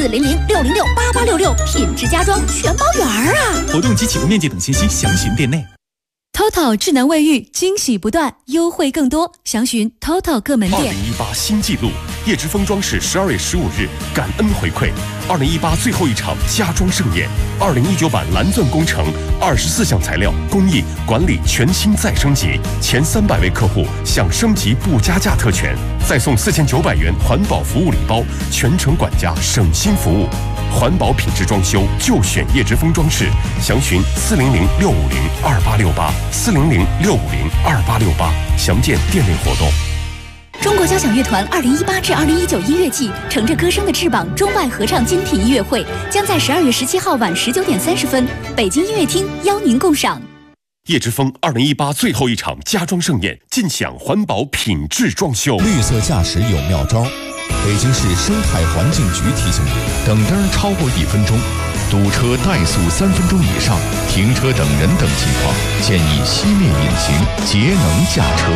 40060688866，品质家装全包圆啊！ 活动及起购面积等信息详询店内。 TOTO 智能卫浴，惊喜不断，优惠更多，详询 TOTO 各门店。 2018新纪录，叶之峰装饰12月15日感恩回馈，2018最后一场家装盛宴，2019版蓝钻工程，24项材料、工艺、管理全新再升级，前300位客户享升级不加价特权，再送4900元环保服务礼包，全程管家省心服务。环保品质装修就选叶之峰装饰，详询400-650-2868，400-650-2868，详见店内活动。 中国交响乐团2018至2019音乐季，乘着歌声的翅膀，中外合唱精品音乐会将在12月17号晚19点30分，北京音乐厅邀您共赏。 叶之峰2018最后一场家装盛宴，尽享环保品质装修。 绿色驾驶有妙招。北京市生态环境局提醒您：等灯超过1分钟，堵车怠速3分钟以上，停车等人等情况，建议熄灭引擎，节能驾车。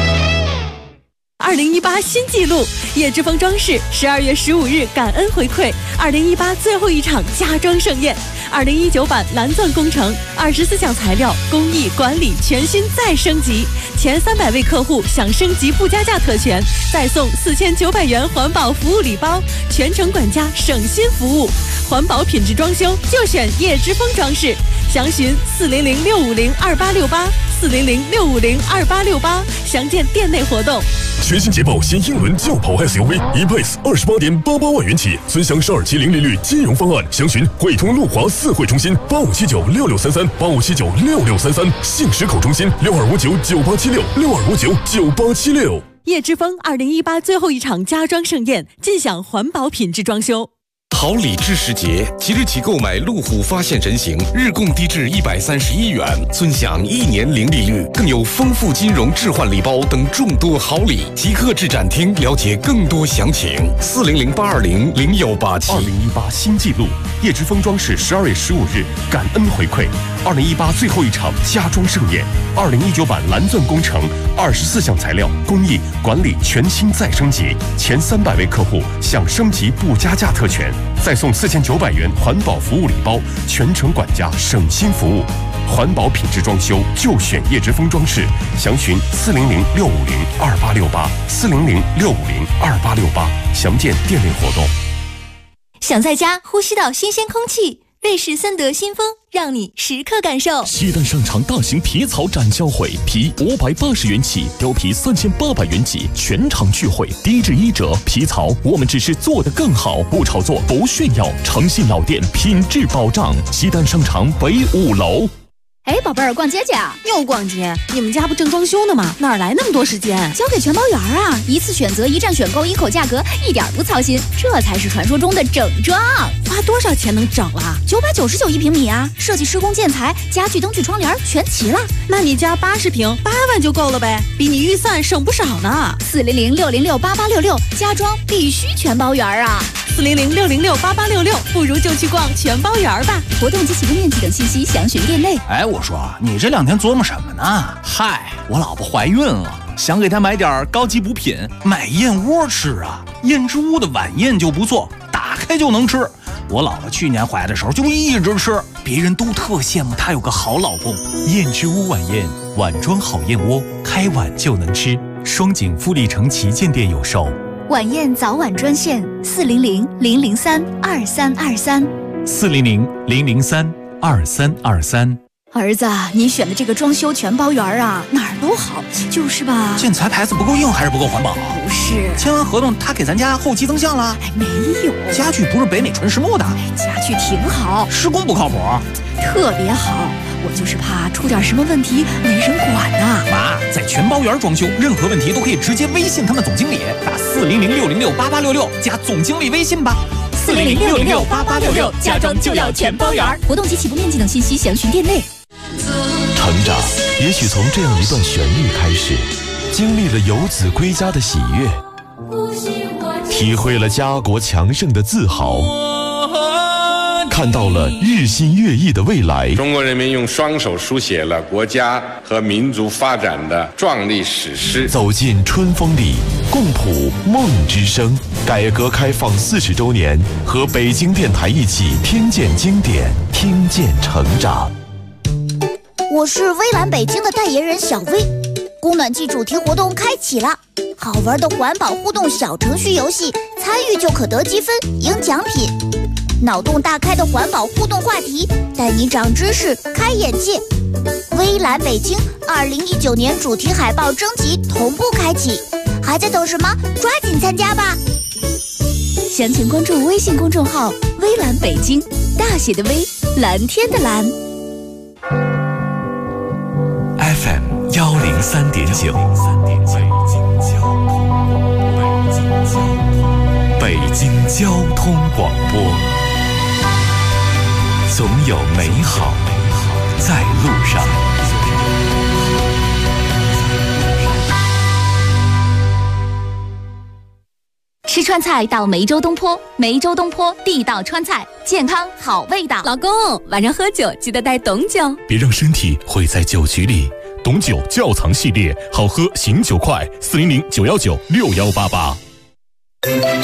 2018新纪录，叶之峰装饰12月15日感恩回馈2018最后一场家装盛宴，2019版蓝钻工程，24项材料、工艺、管理全新再升级， 前300位客户享升级不加价特权，再送4900元环保服务礼包，全程管家省心服务。环保品质装修就选叶之峰装饰，详询400-650-2868，400-650-2868，详见店内活动。 全新捷豹新英伦轿跑 SUV E-Pace 28.88万元起，尊享12期零利率金融方案，详询汇通路华4汇中心85796633，85796633，信实口中心62599876，62599876。 叶之峰2018最后一场家装盛宴，尽享环保品质装修。 好礼知时节，即日起购买路虎发现人形，日供低至131元，尊享1年零利率，更有丰富金融置换礼包等众多好礼。即刻至展厅了解更多详情。400-820-0187。 2018新纪录，叶之峰装饰12月15日感恩回馈2018最后一场家装盛宴，2019版蓝钻工程24项材料工艺管理全新再升级，前300位客户享升级不加价特权。再送4900元环保服务礼包，全程管家省心服务，环保品质装修就选叶之峰装饰，详询400-650-2868，400-650-2868，详见店内活动。 想在家呼吸到新鲜空气，瑞士森德新风让你时刻感受。 西单商场大型皮草展销会，皮580元起，貂皮3800元起，全场聚会，低至1折。皮草我们只是做得更好，不炒作，不炫耀，诚信老店，品质保障。西单商场北5楼。 哎，宝贝儿，逛街去啊？ 又逛街？你们家不正装修呢吗？哪来那么多时间？ 交给全包园啊！一次选择，一站选购，一口价格，一点不操心，这才是传说中的整装。 花多少钱能整了 ？999一平米啊！设计、施工、建材、家具、灯具、窗帘全齐了。 那你家80平8万就够了呗，比你预算省不少呢。 400-606-8866，家装必须全包园啊 ！400-606-8866，不如就去逛全包园吧。 活动及起步面积等信息详询店内。 哎，我说你这2天琢磨什么呢？嗨，我老婆怀孕了，想给她买点高级补品，买燕窝吃啊。燕之屋的晚宴就不错，打开就能吃。我老婆去年怀的时候就一直吃，别人都特羡慕她有个好老公。 燕之屋晚宴，碗装好燕窝，开碗就能吃。双井富力城旗舰店有售。 晚宴早晚专线 400-003-2323，400-003-2323。 儿子，你选的这个装修全包园啊，哪儿都好，就是吧？ 建材牌子不够硬还是不够环保？ 不是， 签完合同他给咱家后期增项了？ 没有。 家具不是北美纯实木的？ 家具挺好， 施工不靠谱， 特别好。我就是怕出点什么问题没人管呐。 妈，在全包园装修，任何问题都可以直接微信他们总经理，打400-606-8866加总经理微信吧。 400-606-8866，家装就要全包园。活动及起步面积等信息详询店内。 成长也许从这样一段旋律开始，经历了游子归家的喜悦，体会了家国强盛的自豪，看到了日新月异的未来。 中国人民用双手书写了国家和民族发展的壮丽史诗。 走进春风里，共谱梦之声。改革开放40周年，和北京电台一起听见经典，听见成长。 我是微蓝北京的代言人小薇，供暖季主题活动开启了，好玩的环保互动小程序游戏，参与就可得积分赢奖品。脑洞大开的环保互动话题，带你长知识开眼界。微蓝北京2019年主题海报征集同步开启，还在等什么？抓紧参加吧！详情关注微信公众号微蓝北京，大写的微，蓝天的蓝。 FM 103.9，北京交通广播，总有美好在路上。 吃川菜到梅州东坡，梅州东坡地道川菜，健康好味道。 老公，晚上喝酒记得带董酒， 别让身体毁在酒局里。董酒窖藏系列，好喝醒酒快，400-919-6188。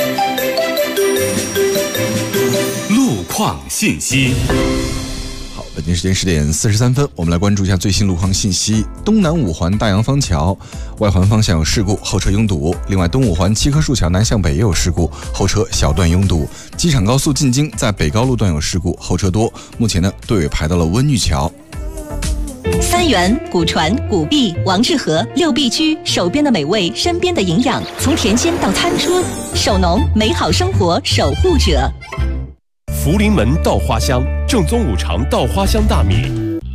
路况信息。 好， 北京时间10点43分，我们来关注一下最新路况信息。东南五环大洋坊桥外环方向有事故，后车拥堵。另外，东五环七棵树桥南向北也有事故，后车小段拥堵。机场高速进京在北高路段有事故，后车多。目前呢，队尾排到了温榆桥。 三元、古传、古碧、王致和6必居，手边的美味，身边的营养，从甜心到餐桌，手农美好生活守护者。 福临门稻花香，正宗五常稻花香大米。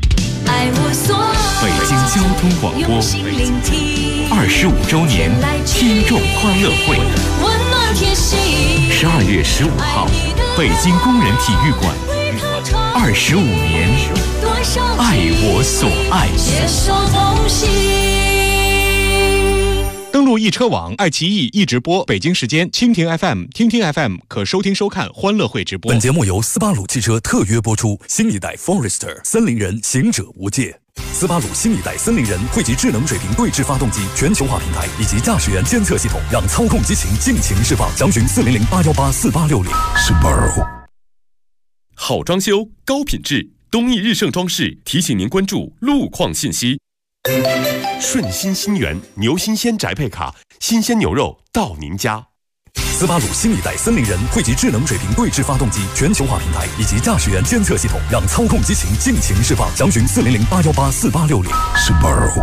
北京交通广播25周年听众欢乐会，12月15号，北京工人体育馆，25年，爱我所爱。 登录易车网、爱奇艺易直播，北京时间蜻蜓 FM、听听 FM 可收听收看欢乐会直播。 本节目由斯巴鲁汽车特约播出。新一代 Forester 森林人，行者无界。斯巴鲁新一代森林人汇集智能水平对置发动机全球化平台以及驾驶员监测系统，让操控激情尽情释放。详询400-818-4860。Subaru。 好装修，高品质，东益日盛装饰提醒您关注路况信息。顺心新源牛新鲜宅配卡，新鲜牛肉到您家。 斯巴鲁新一代森林人汇集智能水平对置发动机全球化平台以及驾驶员监测系统，让操控激情尽情释放。详询400-818-4860。Subaru。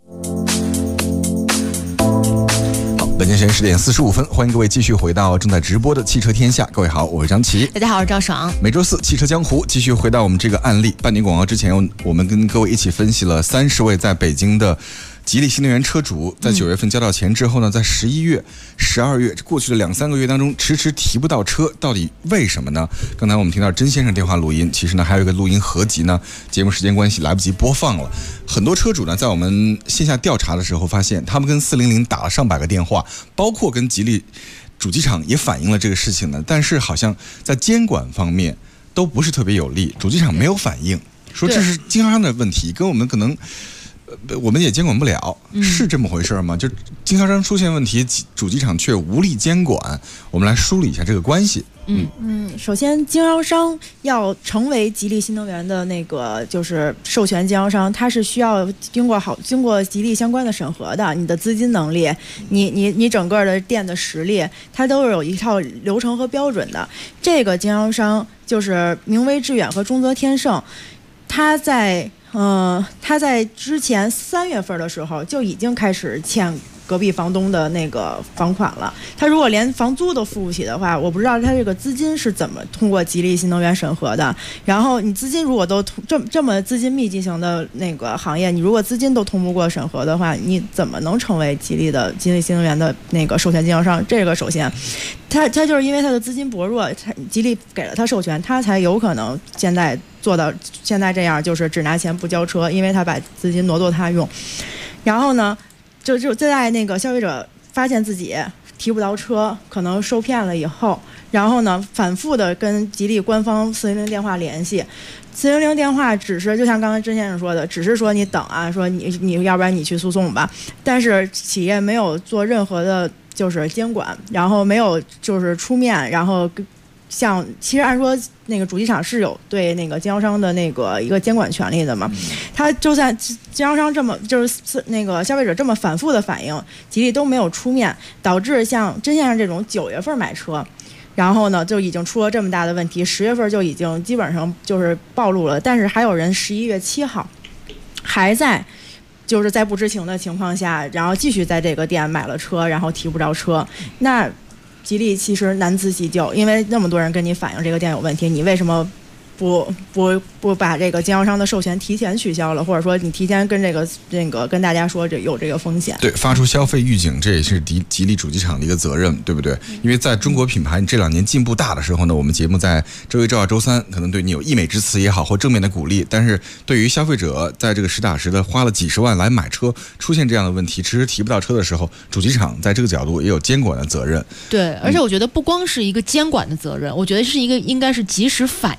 本间时间10点45分，欢迎各位继续回到正在直播的汽车天下。各位好，我是张琪。 大家好，我是赵爽。 每周四汽车江湖继续回到我们这个案例。半年广告之前，我们跟各位一起分析了30位在北京的吉利新能源车主在9月份交到钱之后呢，在11月、12月过去的2-3个月当中，迟迟提不到车，到底为什么呢？刚才我们听到甄先生电话录音，其实呢还有一个录音合集呢，节目时间关系来不及播放了。很多车主呢，在我们线下调查的时候发现，他们跟400打了上百个电话，包括跟吉利主机厂也反映了这个事情呢，但是好像在监管方面都不是特别有力，主机厂没有反应，说这是经销商的问题，跟我们可能我们也监管不了，是这么回事吗？就经销商出现问题，主机厂却无力监管。我们来梳理一下这个关系。 首先，经销商要成为吉利新能源的那个就是授权经销商，它是需要经过吉利相关的审核的。你的资金能力，你整个的店的实力，它都是有一套流程和标准的。这个经销商就是明威致远和中泽天盛，他在之前3月份的时候就已经开始欠隔壁房东的那个房款了。他如果连房租都付不起的话，我不知道他这个资金是怎么通过吉利新能源审核的。然后你资金如果都这么资金密集型的那个行业，你如果资金都通不过审核的话，你怎么能成为吉利新能源的那个授权经销商？这个首先，他就是因为他的资金薄弱，吉利给了他授权，他才有可能现在做到现在这样，就是只拿钱不交车，因为他把资金挪作他用。然后呢，就在那个消费者发现自己提不到车，可能受骗了以后，然后呢反复的跟吉利官方400电话联系，400电话只是就像刚才甄先生说的，只是说你等啊，说你要不然你去诉讼吧，但是企业没有做任何的就是监管，然后没有就是出面，然后其实按说那个主机厂是有对那个经销商的那个一个监管权利的嘛，他就算经销商这么就是那个消费者这么反复的反映，吉利都没有出面，导致像甄先生这种9月份买车，然后呢就已经出了这么大的问题，10月份就已经基本上就是暴露了，但是还有人11月7号还在就是在不知情的情况下，然后继续在这个店买了车，然后提不着车，那吉利其实难辞其咎，因为那么多人跟你反映这个店有问题，你为什么不把这个经销商的授权提前取消了，或者说你提前跟跟大家说有这个风险？对， 发出消费预警，这也是吉利主机厂的一个责任，对不对？因为在中国品牌这2年进步大的时候呢，我们节目在周1、周2、周3可能对你有溢美之词也好，或正面的鼓励，但是对于消费者在这个实打实的花了几十万来买车，出现这样的问题，迟迟提不到车的时候，主机厂在这个角度也有监管的责任。 对，而且我觉得不光是一个监管的责任，我觉得是一个应该是及时反应，做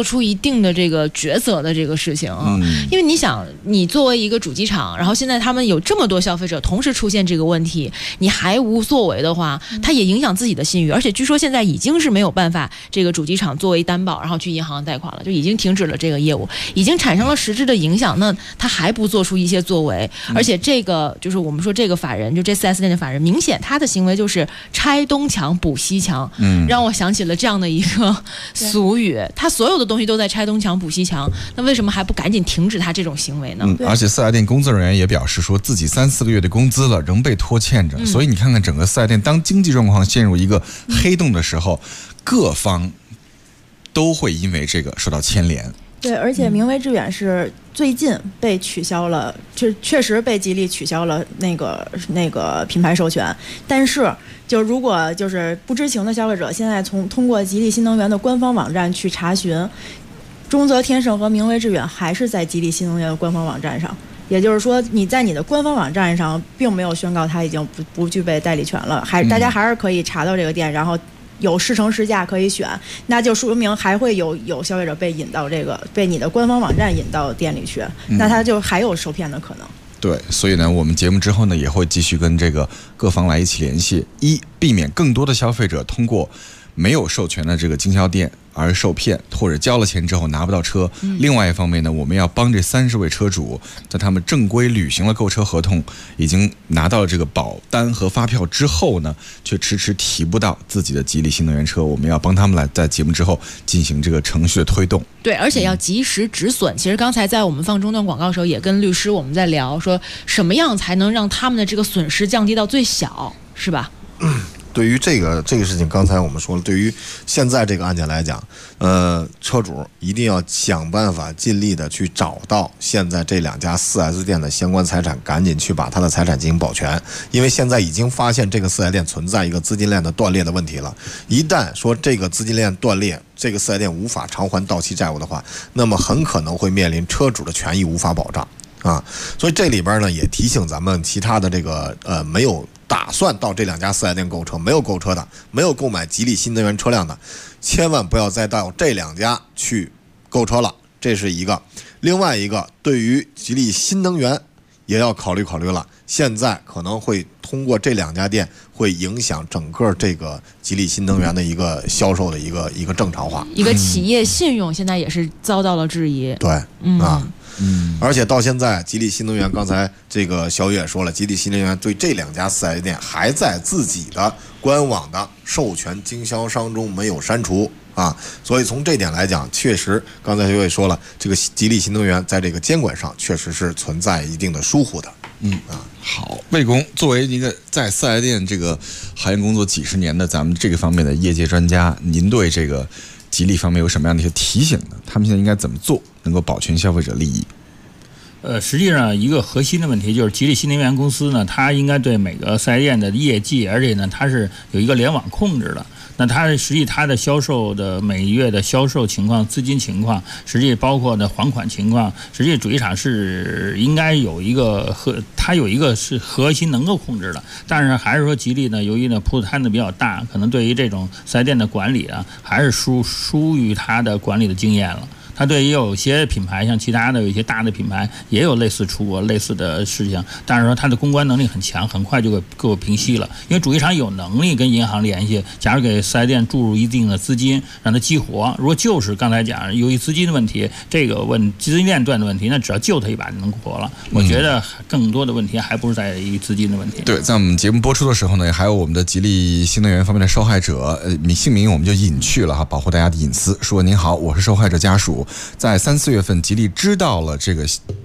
出一定的这个抉择的这个事情啊。因为你想，你作为一个主机厂，然后现在他们有这么多消费者同时出现这个问题，你还无作为的话，它也影响自己的信誉。而且据说现在已经是没有办法，这个主机厂作为担保，然后去银行贷款了，就已经停止了这个业务，已经产生了实质的影响。那他还不做出一些作为，而且这个就是我们说这个法人，就这4S店的法人，明显他的行为就是拆东墙补西墙，让我想起了这样的一个俗语，他所有的东西都在拆东墙补西墙，那为什么还不赶紧停止他这种行为呢？ 而且4S店工作人员也表示说，自己3-4个月的工资了，仍被拖欠着。所以你看看整个4S店，当经济状况陷入一个黑洞的时候，各方都会因为这个受到牵连。 对，而且明威致远是最近被取消了，确实被吉利取消了那个品牌授权。但是，就如果就是不知情的消费者，现在通过吉利新能源的官方网站去查询，中泽天盛和明威致远还是在吉利新能源的官方网站上。也就是说，你在你的官方网站上并没有宣告它已经不具备代理权了，大家还是可以查到这个店，然后有试乘试驾可以选，那就说明还会有消费者被引到被你的官方网站引到店里去，那他就还有受骗的可能。 对，所以呢，我们节目之后呢也会继续跟这个各方来一起联系，避免更多的消费者通过没有授权的这个经销店而受骗，或者交了钱之后拿不到车。另外一方面呢，我们要帮这30位车主，在他们正规履行了购车合同，已经拿到了这个保单和发票之后呢，却迟迟提不到自己的吉利新能源车，我们要帮他们来在节目之后进行这个程序的推动。 对，而且要及时止损。其实刚才在我们放中段广告的时候，也跟律师我们在聊，说什么样才能让他们的这个损失降低到最小，是吧？ 对于这个事情，刚才我们说了，对于现在这个案件来讲，车主一定要想办法尽力的去找到现在这2家4S店的相关财产，赶紧去把他的财产进行保全，因为现在已经发现这个4S店存在一个资金链的断裂的问题了。一旦说这个资金链断裂，这个4S店无法偿还到期债务的话，那么很可能会面临车主的权益无法保障啊。所以这里边呢，也提醒咱们其他的这个没有打算到这2家4S店购车，没有购车的，没有购买吉利新能源车辆的，千万不要再到这2家去购车了，这是一个。另外一个，对于吉利新能源也要考虑了，现在可能会通过这2家店会影响整个这个吉利新能源的一个销售的一个正常化， 一个企业信用现在也是遭到了质疑。 对，而且到现在，吉利新能源刚才这个小雨也说了，吉利新能源对这2家4S店还在自己的官网的授权经销商中没有删除啊，所以从这点来讲，确实刚才小雨也说了，这个吉利新能源在这个监管上确实是存在一定的疏忽的。 好，魏工作为一个在4S店这个行业工作几十年的咱们这个方面的业界专家，您对这个吉利方面有什么样的一些提醒呢？他们现在应该怎么做能够保全消费者利益？ 实际上一个核心的问题就是吉利新能源公司呢，它应该对每个4S店的业绩，而且呢它是有一个联网控制的。那它实际它的销售的每月的销售情况、资金情况，实际包括的还款情况，实际主机厂是应该有一个它有一个是核心能够控制的。但是还是说吉利呢，由于呢铺子摊子比较大，可能对于这种4S店的管理啊，还是疏于它的管理的经验了。它对于有些品牌，像其他的有一些大的品牌，也有类似出过类似的事情，但是说它的公关能力很强，很快就给我平息了。因为主机厂有能力跟银行联系，假如给4S店注入一定的资金，让它激活。如果就是刚才讲由于资金的问题，这个资金链断的问题，那只要救它一把就能活了。我觉得更多的问题还不是在于资金的问题。 对，在我们节目播出的时候呢，还有我们的吉利新能源方面的受害者，姓名我们就隐去了哈，保护大家的隐私。说您好，我是受害者家属。在3-4月份，吉利知道了这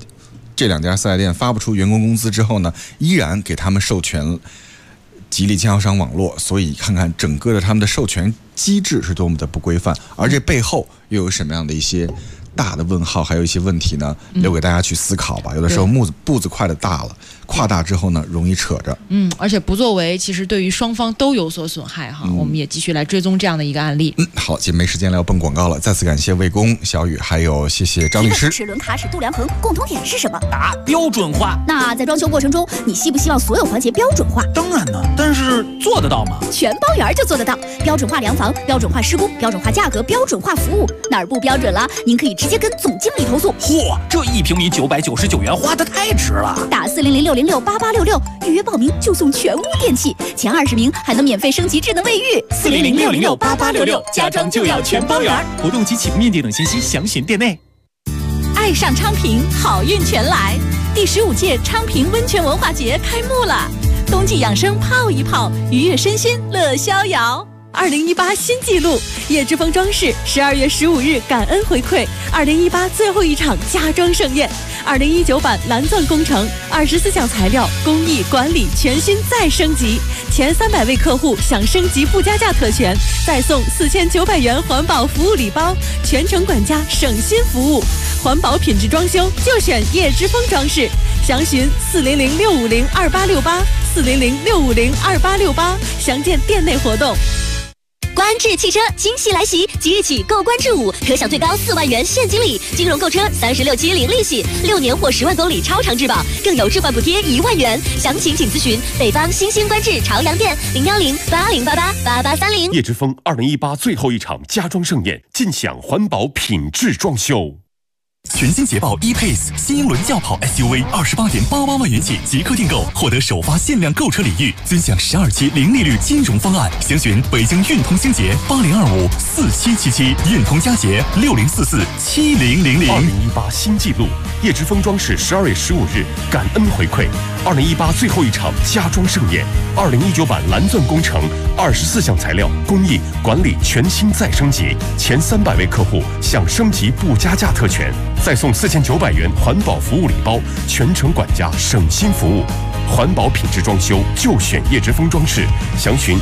2家4S店发不出员工工资之后呢，依然给他们授权吉利经销商网络，所以看看整个的他们的授权机制是多么的不规范，而这背后又有什么样的一些大的问号，还有一些问题呢，留给大家去思考吧。有的时候步子快的大了，跨大之后呢，容易扯着。 而且不作为，其实对于双方都有所损害哈。我们也继续来追踪这样的一个案例。 好，今天没时间了，要奔广告了。再次感谢魏工、小雨，还有谢谢张律师。 齿轮卡尺度量衡共同点是什么？ 答：标准化。 那在装修过程中，你希不希望所有环节标准化？ 当然呢，但是做得到吗？ 全包圆就做得到，标准化量房、标准化施工、标准化价格、标准化服务，哪儿不标准了，您可以直接跟总经理投诉。 嚯，这1平米999元花得太值了！ 打400-606-8866预约报名就送全屋电器，前20名还能免费升级智能卫浴。 400-606-8866，家装就要全包圆。活动及启用面积等信息详询店内。 爱上昌平，好运全来！第15届昌平温泉文化节开幕了，冬季养生泡一泡，愉悦身心乐逍遥。2018新纪录，叶之峰装饰12月15日感恩回馈2018最后一场家装盛宴，2019版蓝钻工程24项材料工艺管理全新再升级，前300位客户享升级附加价特权，再送4900元环保服务礼包，全程管家省心服务，环保品质装修就选叶之峰装饰，详询400-650-2868，400-650-2868，详见店内活动。 观致汽车惊喜来袭，即日起购观致5可享最高4万元现金礼，金融购车36期零利息，6年或10万公里超长质保，更有置换补贴1万元。详情请咨询北方新兴观致朝阳店010-8088-8830。 叶之峰2018最后一场家装盛宴，尽享环保品质装修。 全新捷豹 E-Pace 新英伦轿跑 SUV28.88万元起即刻订购，获得首发限量购车礼遇，尊享12期零利率金融方案。详询北京运通星捷80254777，运通佳捷60447000。 2018新纪录，叶之峰装饰12月15日感恩回馈2018最后一场家装盛宴，2019版蓝钻工程24项材料工艺管理全新再升级，前300位客户享升级不加价特权，再送4900元环保服务礼包，全程管家省心服务。环保品质装修就选叶之峰装饰，详询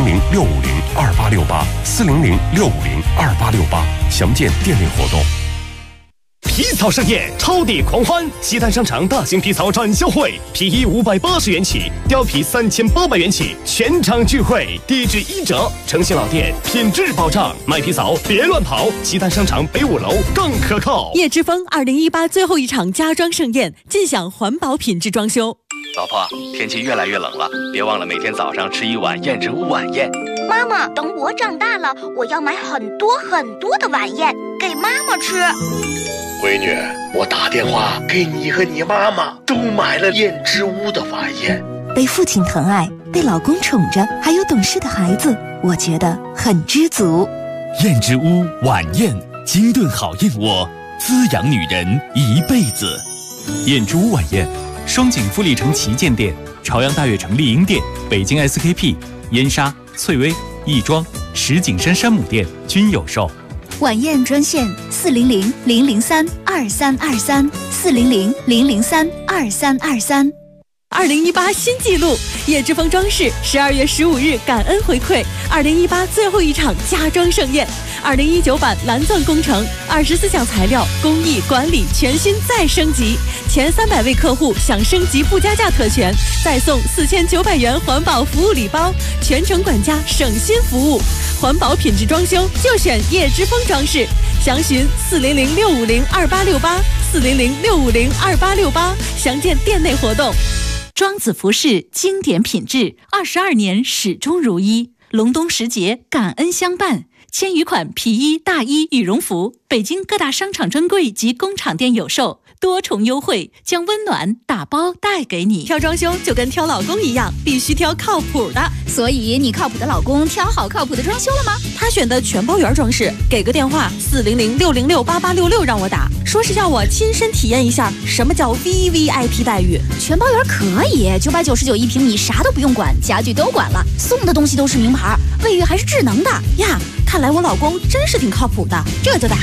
400-650-2868，400-650-2868，详见店内活动。 皮草盛宴，超抵狂欢！西单商场大型皮草展销会，皮衣580元起，貂皮3800元起，全场聚会，低至1折。诚信老店，品质保障，买皮草别乱跑。西单商场北5楼更可靠。 叶之峰2018最后一场家装盛宴，尽享环保品质装修。 老婆，天气越来越冷了，别忘了每天早上吃1碗燕之屋晚宴。 妈妈，等我长大了，我要买很多很多的晚宴给妈妈吃。 闺女，我打电话给你和你妈妈都买了燕之屋的晚宴。 被父亲疼爱，被老公宠着，还有懂事的孩子，我觉得很知足。 燕之屋晚宴，精炖好燕窝，滋养女人一辈子。燕之屋晚宴，双井富力城旗舰店、朝阳大悦城丽婴店、北京 SKP、燕莎、翠微、亦庄、石景山山姆店均有售。 晚宴专线400-003-2323，400-003-2323。 2018新纪录，叶之峰装饰12月15日感恩回馈2018最后一场家装盛宴，2019版蓝钻工程24项材料工艺管理全新再升级，前300位客户享升级不加价特权，再送4900元环保服务礼包，全程管家省心服务，环保品质装修就选叶之峰装饰，详询400-650-2868，400-650-2868，详见店内活动。 庄子服饰经典品质，22年始终如一。隆冬时节，感恩相伴，千余款皮衣、大衣、羽绒服，北京各大商场专柜及工厂店有售，多重优惠，将温暖打包带给你。 挑装修就跟挑老公一样，必须挑靠谱的。 所以你靠谱的老公挑好靠谱的装修了吗？ 他选的全包圆装饰，给个电话400-606-8866让我打，说是要我亲身体验一下什么叫 VVIP 待遇。 全包圆可以，999一平米，啥都不用管，家具都管了，送的东西都是名牌，卫浴还是智能的呀。看来我老公真是挺靠谱的，这就打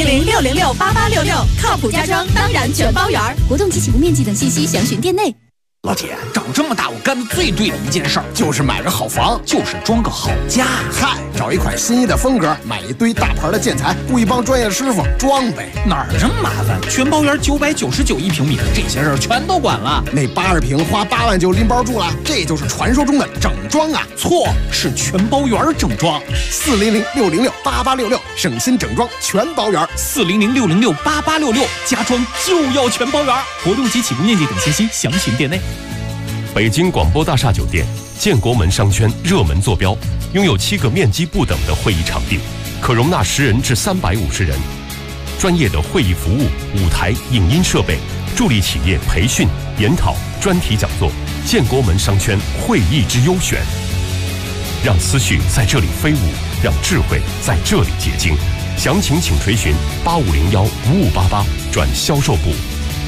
400-606-8866，靠谱家装当然全包圆。 活动及起步面积等信息详询店内。 老铁，长这么大我干的最对的一件事儿，就是买个好房，就是装个好家。 嗨，找一款心仪的风格，买一堆大牌的建材，雇一帮专业师傅装呗。 哪儿这么麻烦？全包圆999一平米，这些事儿全都管了。 那80平花8万就拎包住了，这就是传说中的整装啊！ 错，是全包圆整装。 400-606-8866，省心整装全包圆。 400-606-8866，家装就要全包圆。活动及起步面积等信息详询店内。 北京广播大厦酒店建国门商圈热门坐标，拥有7个面积不等的会议场地，可容纳10人至350人。专业的会议服务、舞台、影音设备，助力企业培训、研讨、专题讲座。建国门商圈会议之优选，让思绪在这里飞舞，让智慧在这里结晶。详情请垂询8501-5588转销售部。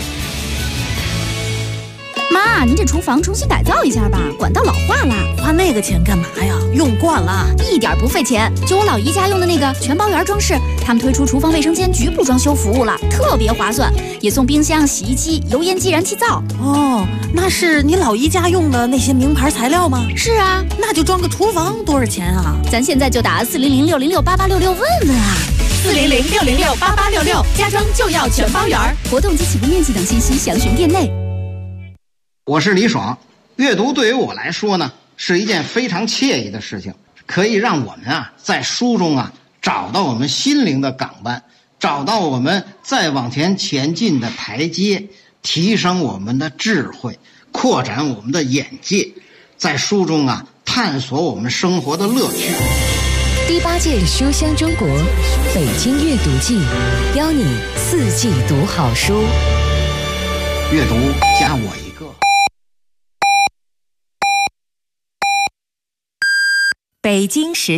妈，您这厨房重新改造一下吧，管道老化了。 花那个钱干嘛呀？用惯了， 一点不费钱。就我老姨家用的那个全包圆装饰，他们推出厨房卫生间局部装修服务了，特别划算，也送冰箱、洗衣机、油烟机、燃气灶。 哦，那是你老姨家用的那些名牌材料吗？ 是啊， 那就装个厨房多少钱啊？ 咱现在就打400-606-8866问问啊。 400-606-8866，家装就要全包圆。 活动及起步面积等信息详询店内。 我是李爽，阅读对于我来说呢，是一件非常惬意的事情，可以让我们在书中找到我们心灵的港湾，找到我们再往前进的台阶，提升我们的智慧，扩展我们的眼界，在书中探索我们生活的乐趣。 第8届书香中国北京阅读季，邀你4季读好书。 阅读加我一个。 北京时